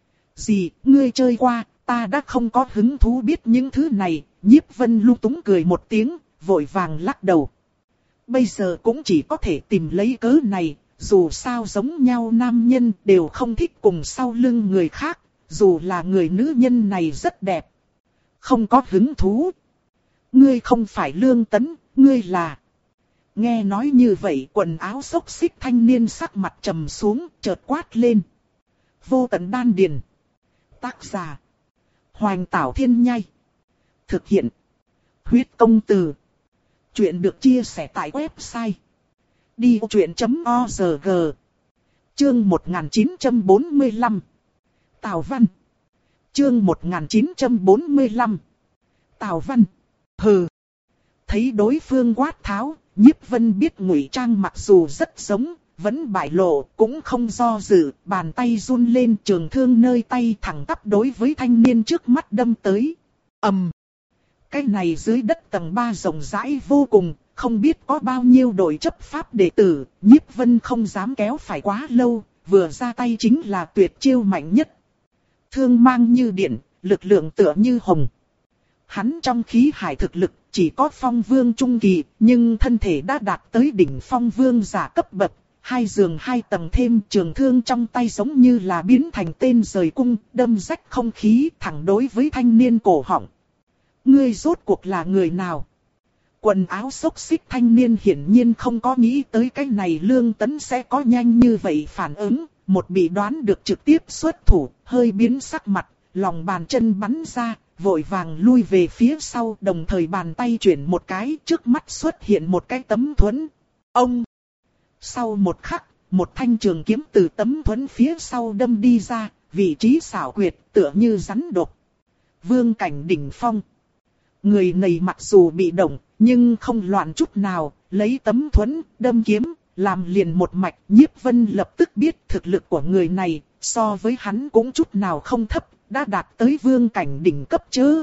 Gì, ngươi chơi qua, ta đã không có hứng thú biết những thứ này. Nhiếp Vân lung túng cười một tiếng, vội vàng lắc đầu. Bây giờ cũng chỉ có thể tìm lấy cớ này, dù sao giống nhau nam nhân đều không thích cùng sau lưng người khác, dù là người nữ nhân này rất đẹp. Không có hứng thú. Ngươi không phải Lương Tấn, ngươi là... Nghe nói như vậy, quần áo xốc xích thanh niên sắc mặt trầm xuống, chợt quát lên. Vô tận đan điền. Tác giả. Hoành Tảo Thiên Nhai. Thực hiện. Huyết Công Từ. Chuyện được chia sẻ tại website. đi truyện chấm org. Chương một nghìn chín trăm bốn mươi lăm. Tào Văn. Chương một nghìn chín trăm bốn mươi lăm. Tào Văn. Hừ. Thấy đối phương quát tháo, Nhiếp Vân biết ngụy trang mặc dù rất giống, vẫn bại lộ, cũng không do dự, bàn tay run lên, trường thương nơi tay thẳng tắp đối với thanh niên trước mắt đâm tới. Ầm. Um. Cái này dưới đất tầng ba rộng rãi vô cùng, không biết có bao nhiêu đội chấp pháp đệ tử, Nhiếp Vân không dám kéo phải quá lâu, vừa ra tay chính là tuyệt chiêu mạnh nhất. Thương mang như điện, lực lượng tựa như hồng. Hắn trong khí hải thực lực chỉ có phong vương trung kỳ, nhưng thân thể đã đạt tới đỉnh phong vương giả cấp bậc. Hai giường hai tầng thêm, trường thương trong tay giống như là biến thành tên rời cung, đâm rách không khí thẳng đối với thanh niên cổ họng. Ngươi rốt cuộc là người nào? Quần áo xốc xích thanh niên hiển nhiên không có nghĩ tới cái này Lương Tấn sẽ có nhanh như vậy phản ứng, một bị đoán được trực tiếp xuất thủ, hơi biến sắc mặt, lòng bàn chân bắn ra, vội vàng lui về phía sau, đồng thời bàn tay chuyển một cái, trước mắt xuất hiện một cái tấm thuẫn. Ông! Sau một khắc, một thanh trường kiếm từ tấm thuẫn phía sau đâm đi ra, vị trí xảo quyệt, tựa như rắn độc. Vương cảnh đỉnh phong. Người này mặc dù bị động, nhưng không loạn chút nào, lấy tấm thuẫn, đâm kiếm, làm liền một mạch. Nhiếp Vân lập tức biết thực lực của người này, so với hắn cũng chút nào không thấp, đã đạt tới vương cảnh đỉnh cấp chứ.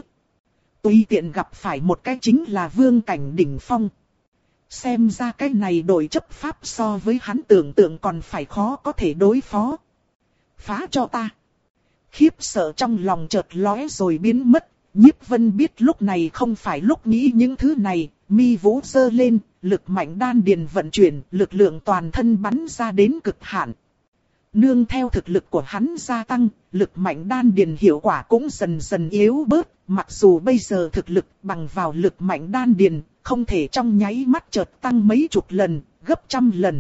Tùy tiện gặp phải một cái chính là vương cảnh đỉnh phong. Xem ra cái này đội chấp pháp so với hắn tưởng tượng còn phải khó có thể đối phó. Phá cho ta. Khiếp sợ trong lòng chợt lóe rồi biến mất. Nhiếp Vân biết lúc này không phải lúc nghĩ những thứ này, mi vũ giơ lên, lực mạnh đan điền vận chuyển, lực lượng toàn thân bắn ra đến cực hạn. Nương theo thực lực của hắn gia tăng, lực mạnh đan điền hiệu quả cũng dần dần yếu bớt, mặc dù bây giờ thực lực bằng vào lực mạnh đan điền, không thể trong nháy mắt chợt tăng mấy chục lần, gấp trăm lần.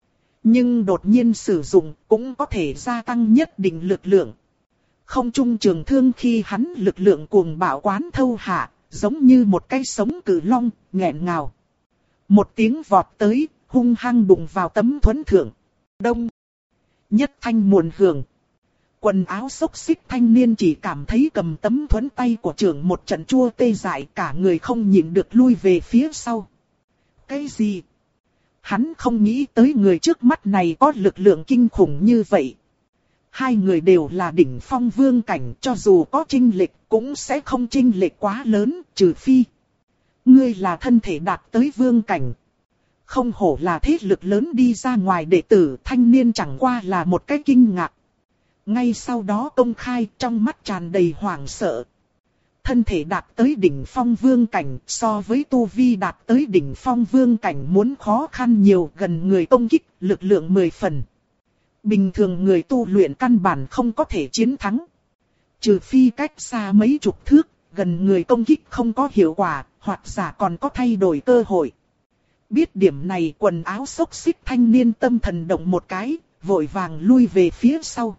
Nhưng đột nhiên sử dụng cũng có thể gia tăng nhất định lực lượng. Không trung trường thương khi hắn lực lượng cuồng bạo quán thâu hạ, giống như một cái sống cử long, nghẹn ngào. Một tiếng vọt tới, hung hăng đụng vào tấm thuẫn thượng. Đông. Nhất thanh muồn hưởng. Quần áo xốc xích thanh niên chỉ cảm thấy cầm tấm thuẫn tay của trưởng một trận chua tê dại, cả người không nhịn được lui về phía sau. Cái gì? Hắn không nghĩ tới người trước mắt này có lực lượng kinh khủng như vậy. Hai người đều là đỉnh phong vương cảnh, cho dù có chênh lệch cũng sẽ không chênh lệch quá lớn, trừ phi ngươi là thân thể đạt tới vương cảnh. không hổ là thế lực lớn đi ra ngoài đệ tử, thanh niên chẳng qua là một cái kinh ngạc. Ngay sau đó công khai, trong mắt tràn đầy hoảng sợ. Thân thể đạt tới đỉnh phong vương cảnh, so với tu vi đạt tới đỉnh phong vương cảnh muốn khó khăn nhiều, gần người công kích, lực lượng mười phần. Bình thường người tu luyện căn bản không có thể chiến thắng. Trừ phi cách xa mấy chục thước, gần người công kích không có hiệu quả, hoặc giả còn có thay đổi cơ hội. Biết điểm này, quần áo xốc xích thanh niên tâm thần động một cái, vội vàng lui về phía sau.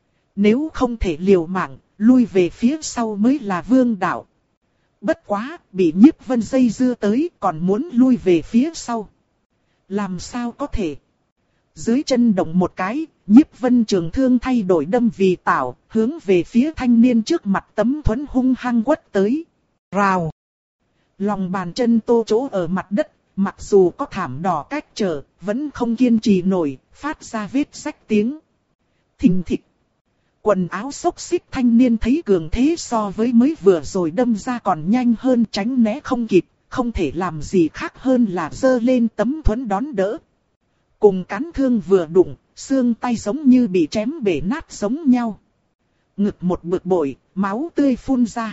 Nếu không thể liều mạng, lui về phía sau mới là vương đạo. Bất quá, bị Nhiếp Vân dây dưa tới, còn muốn lui về phía sau. Làm sao có thể? Dưới chân động một cái, Nhiếp Vân trường thương thay đổi đâm vì tảo, hướng về phía thanh niên trước mặt Tấm Thuẫn hung hăng quất tới. Rào! Lòng bàn chân tô chỗ ở mặt đất, mặc dù có thảm đỏ cách trở, vẫn không kiên trì nổi, phát ra vết rách tiếng. Thình thịch! Quần áo xốc xích thanh niên thấy cường thế so với mới vừa rồi đâm ra còn nhanh hơn, tránh né không kịp, không thể làm gì khác hơn là giơ lên Tấm Thuẫn đón đỡ. Cùng cán thương vừa đụng, xương tay giống như bị chém bể nát giống nhau. Ngực một bực bội, máu tươi phun ra.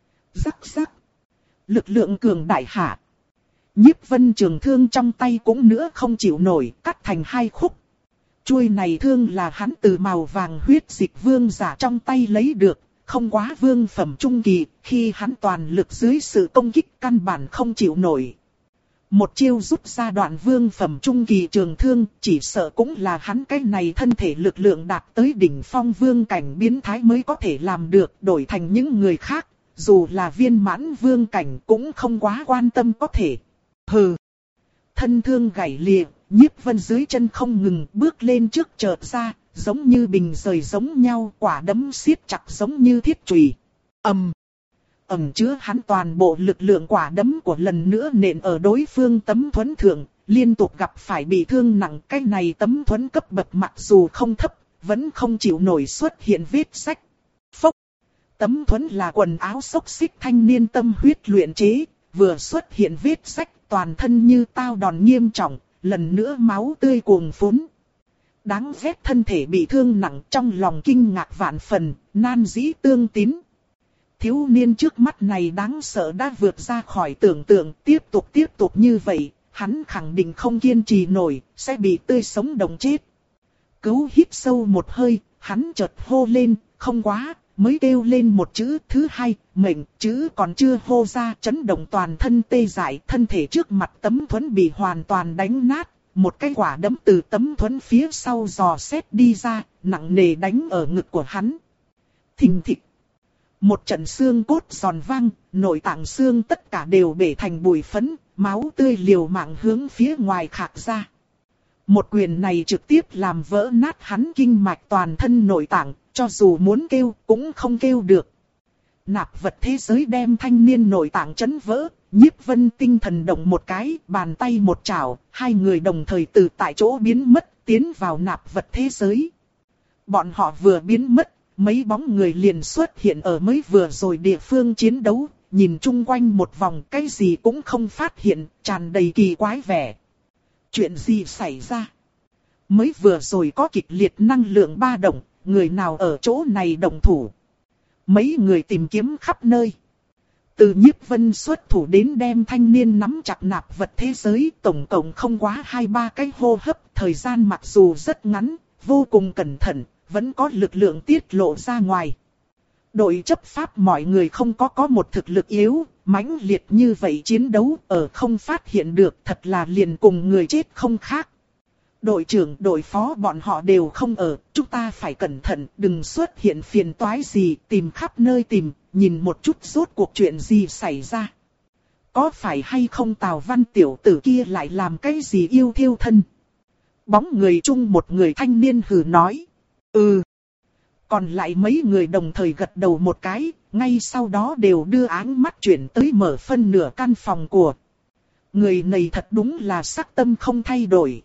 Rắc rắc. Lực lượng cường đại hạ. Nhiếp Vân trường thương trong tay cũng nữa không chịu nổi, cắt thành hai khúc. Chuôi này thương là hắn từ màu vàng huyết dịch vương giả trong tay lấy được, không quá vương phẩm trung kỳ, khi hắn toàn lực dưới sự công kích căn bản không chịu nổi. Một chiêu rút ra đoạn vương phẩm trung kỳ trường thương, chỉ sợ cũng là hắn cái này thân thể lực lượng đạt tới đỉnh phong vương cảnh biến thái mới có thể làm được, đổi thành những người khác, dù là viên mãn vương cảnh cũng không quá quan tâm có thể. Hừ! Thân thương gãy lìa, Nhiếp Vân dưới chân không ngừng bước lên trước chợt ra, giống như bình rời giống nhau, quả đấm siết chặt giống như thiết chùy. Ầm! Ẩn chứa hắn toàn bộ lực lượng quả đấm của lần nữa nện ở đối phương Tấm Thuẫn thượng, liên tục gặp phải bị thương nặng. Cái này Tấm Thuẫn cấp bậc mặc dù không thấp, vẫn không chịu nổi xuất hiện vết rách. Phốc! Tấm Thuẫn là quần áo xốc xích thanh niên tâm huyết luyện chế, vừa xuất hiện vết rách, toàn thân như tao đòn nghiêm trọng, lần nữa máu tươi cuồng phún. Đáng ghét, thân thể bị thương nặng, trong lòng kinh ngạc vạn phần, nan dĩ tương tín. Thiếu niên trước mắt này đáng sợ đã vượt ra khỏi tưởng tượng, tiếp tục tiếp tục như vậy, hắn khẳng định không kiên trì nổi, sẽ bị tươi sống đồng chết. Cứu hít sâu một hơi, hắn chợt hô lên, không quá, mới kêu lên một chữ thứ hai, mệnh, chữ còn chưa hô ra, chấn động toàn thân tê dại, thân thể trước mặt Tấm Thuẫn bị hoàn toàn đánh nát, một cái quả đấm từ Tấm Thuẫn phía sau dò xét đi ra, nặng nề đánh ở ngực của hắn. Thình thịch. Một trận xương cốt giòn vang, nội tạng xương tất cả đều bể thành bụi phấn, máu tươi liều mạng hướng phía ngoài khạc ra. Một quyền này trực tiếp làm vỡ nát hắn kinh mạch toàn thân nội tạng, cho dù muốn kêu cũng không kêu được. Nạp vật thế giới đem thanh niên nội tạng chấn vỡ, Nhiếp Vân tinh thần động một cái, bàn tay một chảo, hai người đồng thời từ tại chỗ biến mất, tiến vào nạp vật thế giới. Bọn họ vừa biến mất, mấy bóng người liền xuất hiện ở mới vừa rồi địa phương chiến đấu, nhìn chung quanh một vòng cái gì cũng không phát hiện, tràn đầy kỳ quái vẻ. Chuyện gì xảy ra? Mới vừa rồi có kịch liệt năng lượng ba động, người nào ở chỗ này động thủ? Mấy người tìm kiếm khắp nơi. Từ Nhiếp Vân xuất thủ đến đem thanh niên nắm chặt nạp vật thế giới, tổng cộng không quá hai ba cái hô hấp, thời gian mặc dù rất ngắn, vô cùng cẩn thận, vẫn có lực lượng tiết lộ ra ngoài. Đội chấp pháp mọi người không có có một thực lực yếu, mãnh liệt như vậy chiến đấu ở không phát hiện được, thật là liền cùng người chết không khác. Đội trưởng, đội phó bọn họ đều không ở, chúng ta phải cẩn thận, đừng xuất hiện phiền toái gì, tìm khắp nơi tìm, nhìn một chút rốt cuộc chuyện gì xảy ra. Có phải hay không Tào Văn tiểu tử kia lại làm cái gì yêu thiêu thân? Bóng người chung một người thanh niên hừ nói. Ừ. Còn lại mấy người đồng thời gật đầu một cái, ngay sau đó đều đưa áng mắt chuyển tới mở phân nửa căn phòng của. Người này thật đúng là sắc tâm không thay đổi.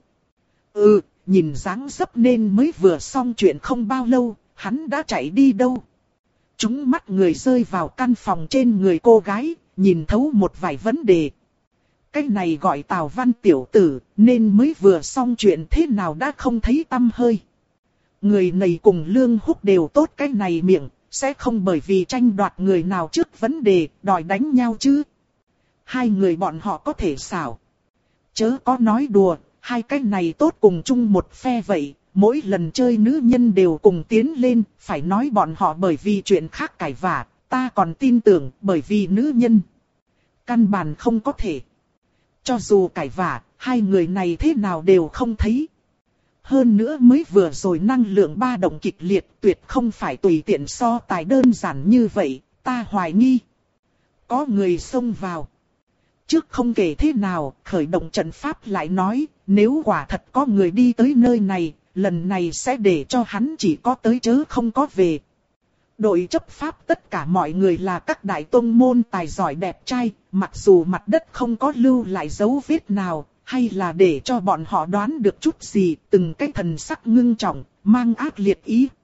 Ừ, nhìn dáng dấp nên mới vừa xong chuyện không bao lâu, hắn đã chạy đi đâu. Chúng mắt người rơi vào căn phòng trên người cô gái, nhìn thấu một vài vấn đề. cái này gọi Tào Văn tiểu tử, nên mới vừa xong chuyện thế nào đã không thấy tăm hơi. Người này cùng Lương Húc đều tốt cái này miệng, sẽ không bởi vì tranh đoạt người nào trước vấn đề, đòi đánh nhau chứ. Hai người bọn họ có thể xảo. Chớ có nói đùa, hai cái này tốt cùng chung một phe vậy, mỗi lần chơi nữ nhân đều cùng tiến lên, phải nói bọn họ bởi vì chuyện khác cãi vã, ta còn tin tưởng bởi vì nữ nhân. Căn bản không có thể. Cho dù cãi vã, hai người này thế nào đều không thấy. Hơn nữa mới vừa rồi năng lượng ba động kịch liệt tuyệt không phải tùy tiện so tài đơn giản như vậy, ta hoài nghi. Có người xông vào. Trước không kể thế nào, khởi động trận pháp lại nói, nếu quả thật có người đi tới nơi này, lần này sẽ để cho hắn chỉ có tới chớ không có về. Đội chấp pháp tất cả mọi người là các đại tông môn tài giỏi đẹp trai, mặc dù mặt đất không có lưu lại dấu vết nào, hay là để cho bọn họ đoán được chút gì, từng cái thần sắc ngưng trọng, mang ác liệt ý.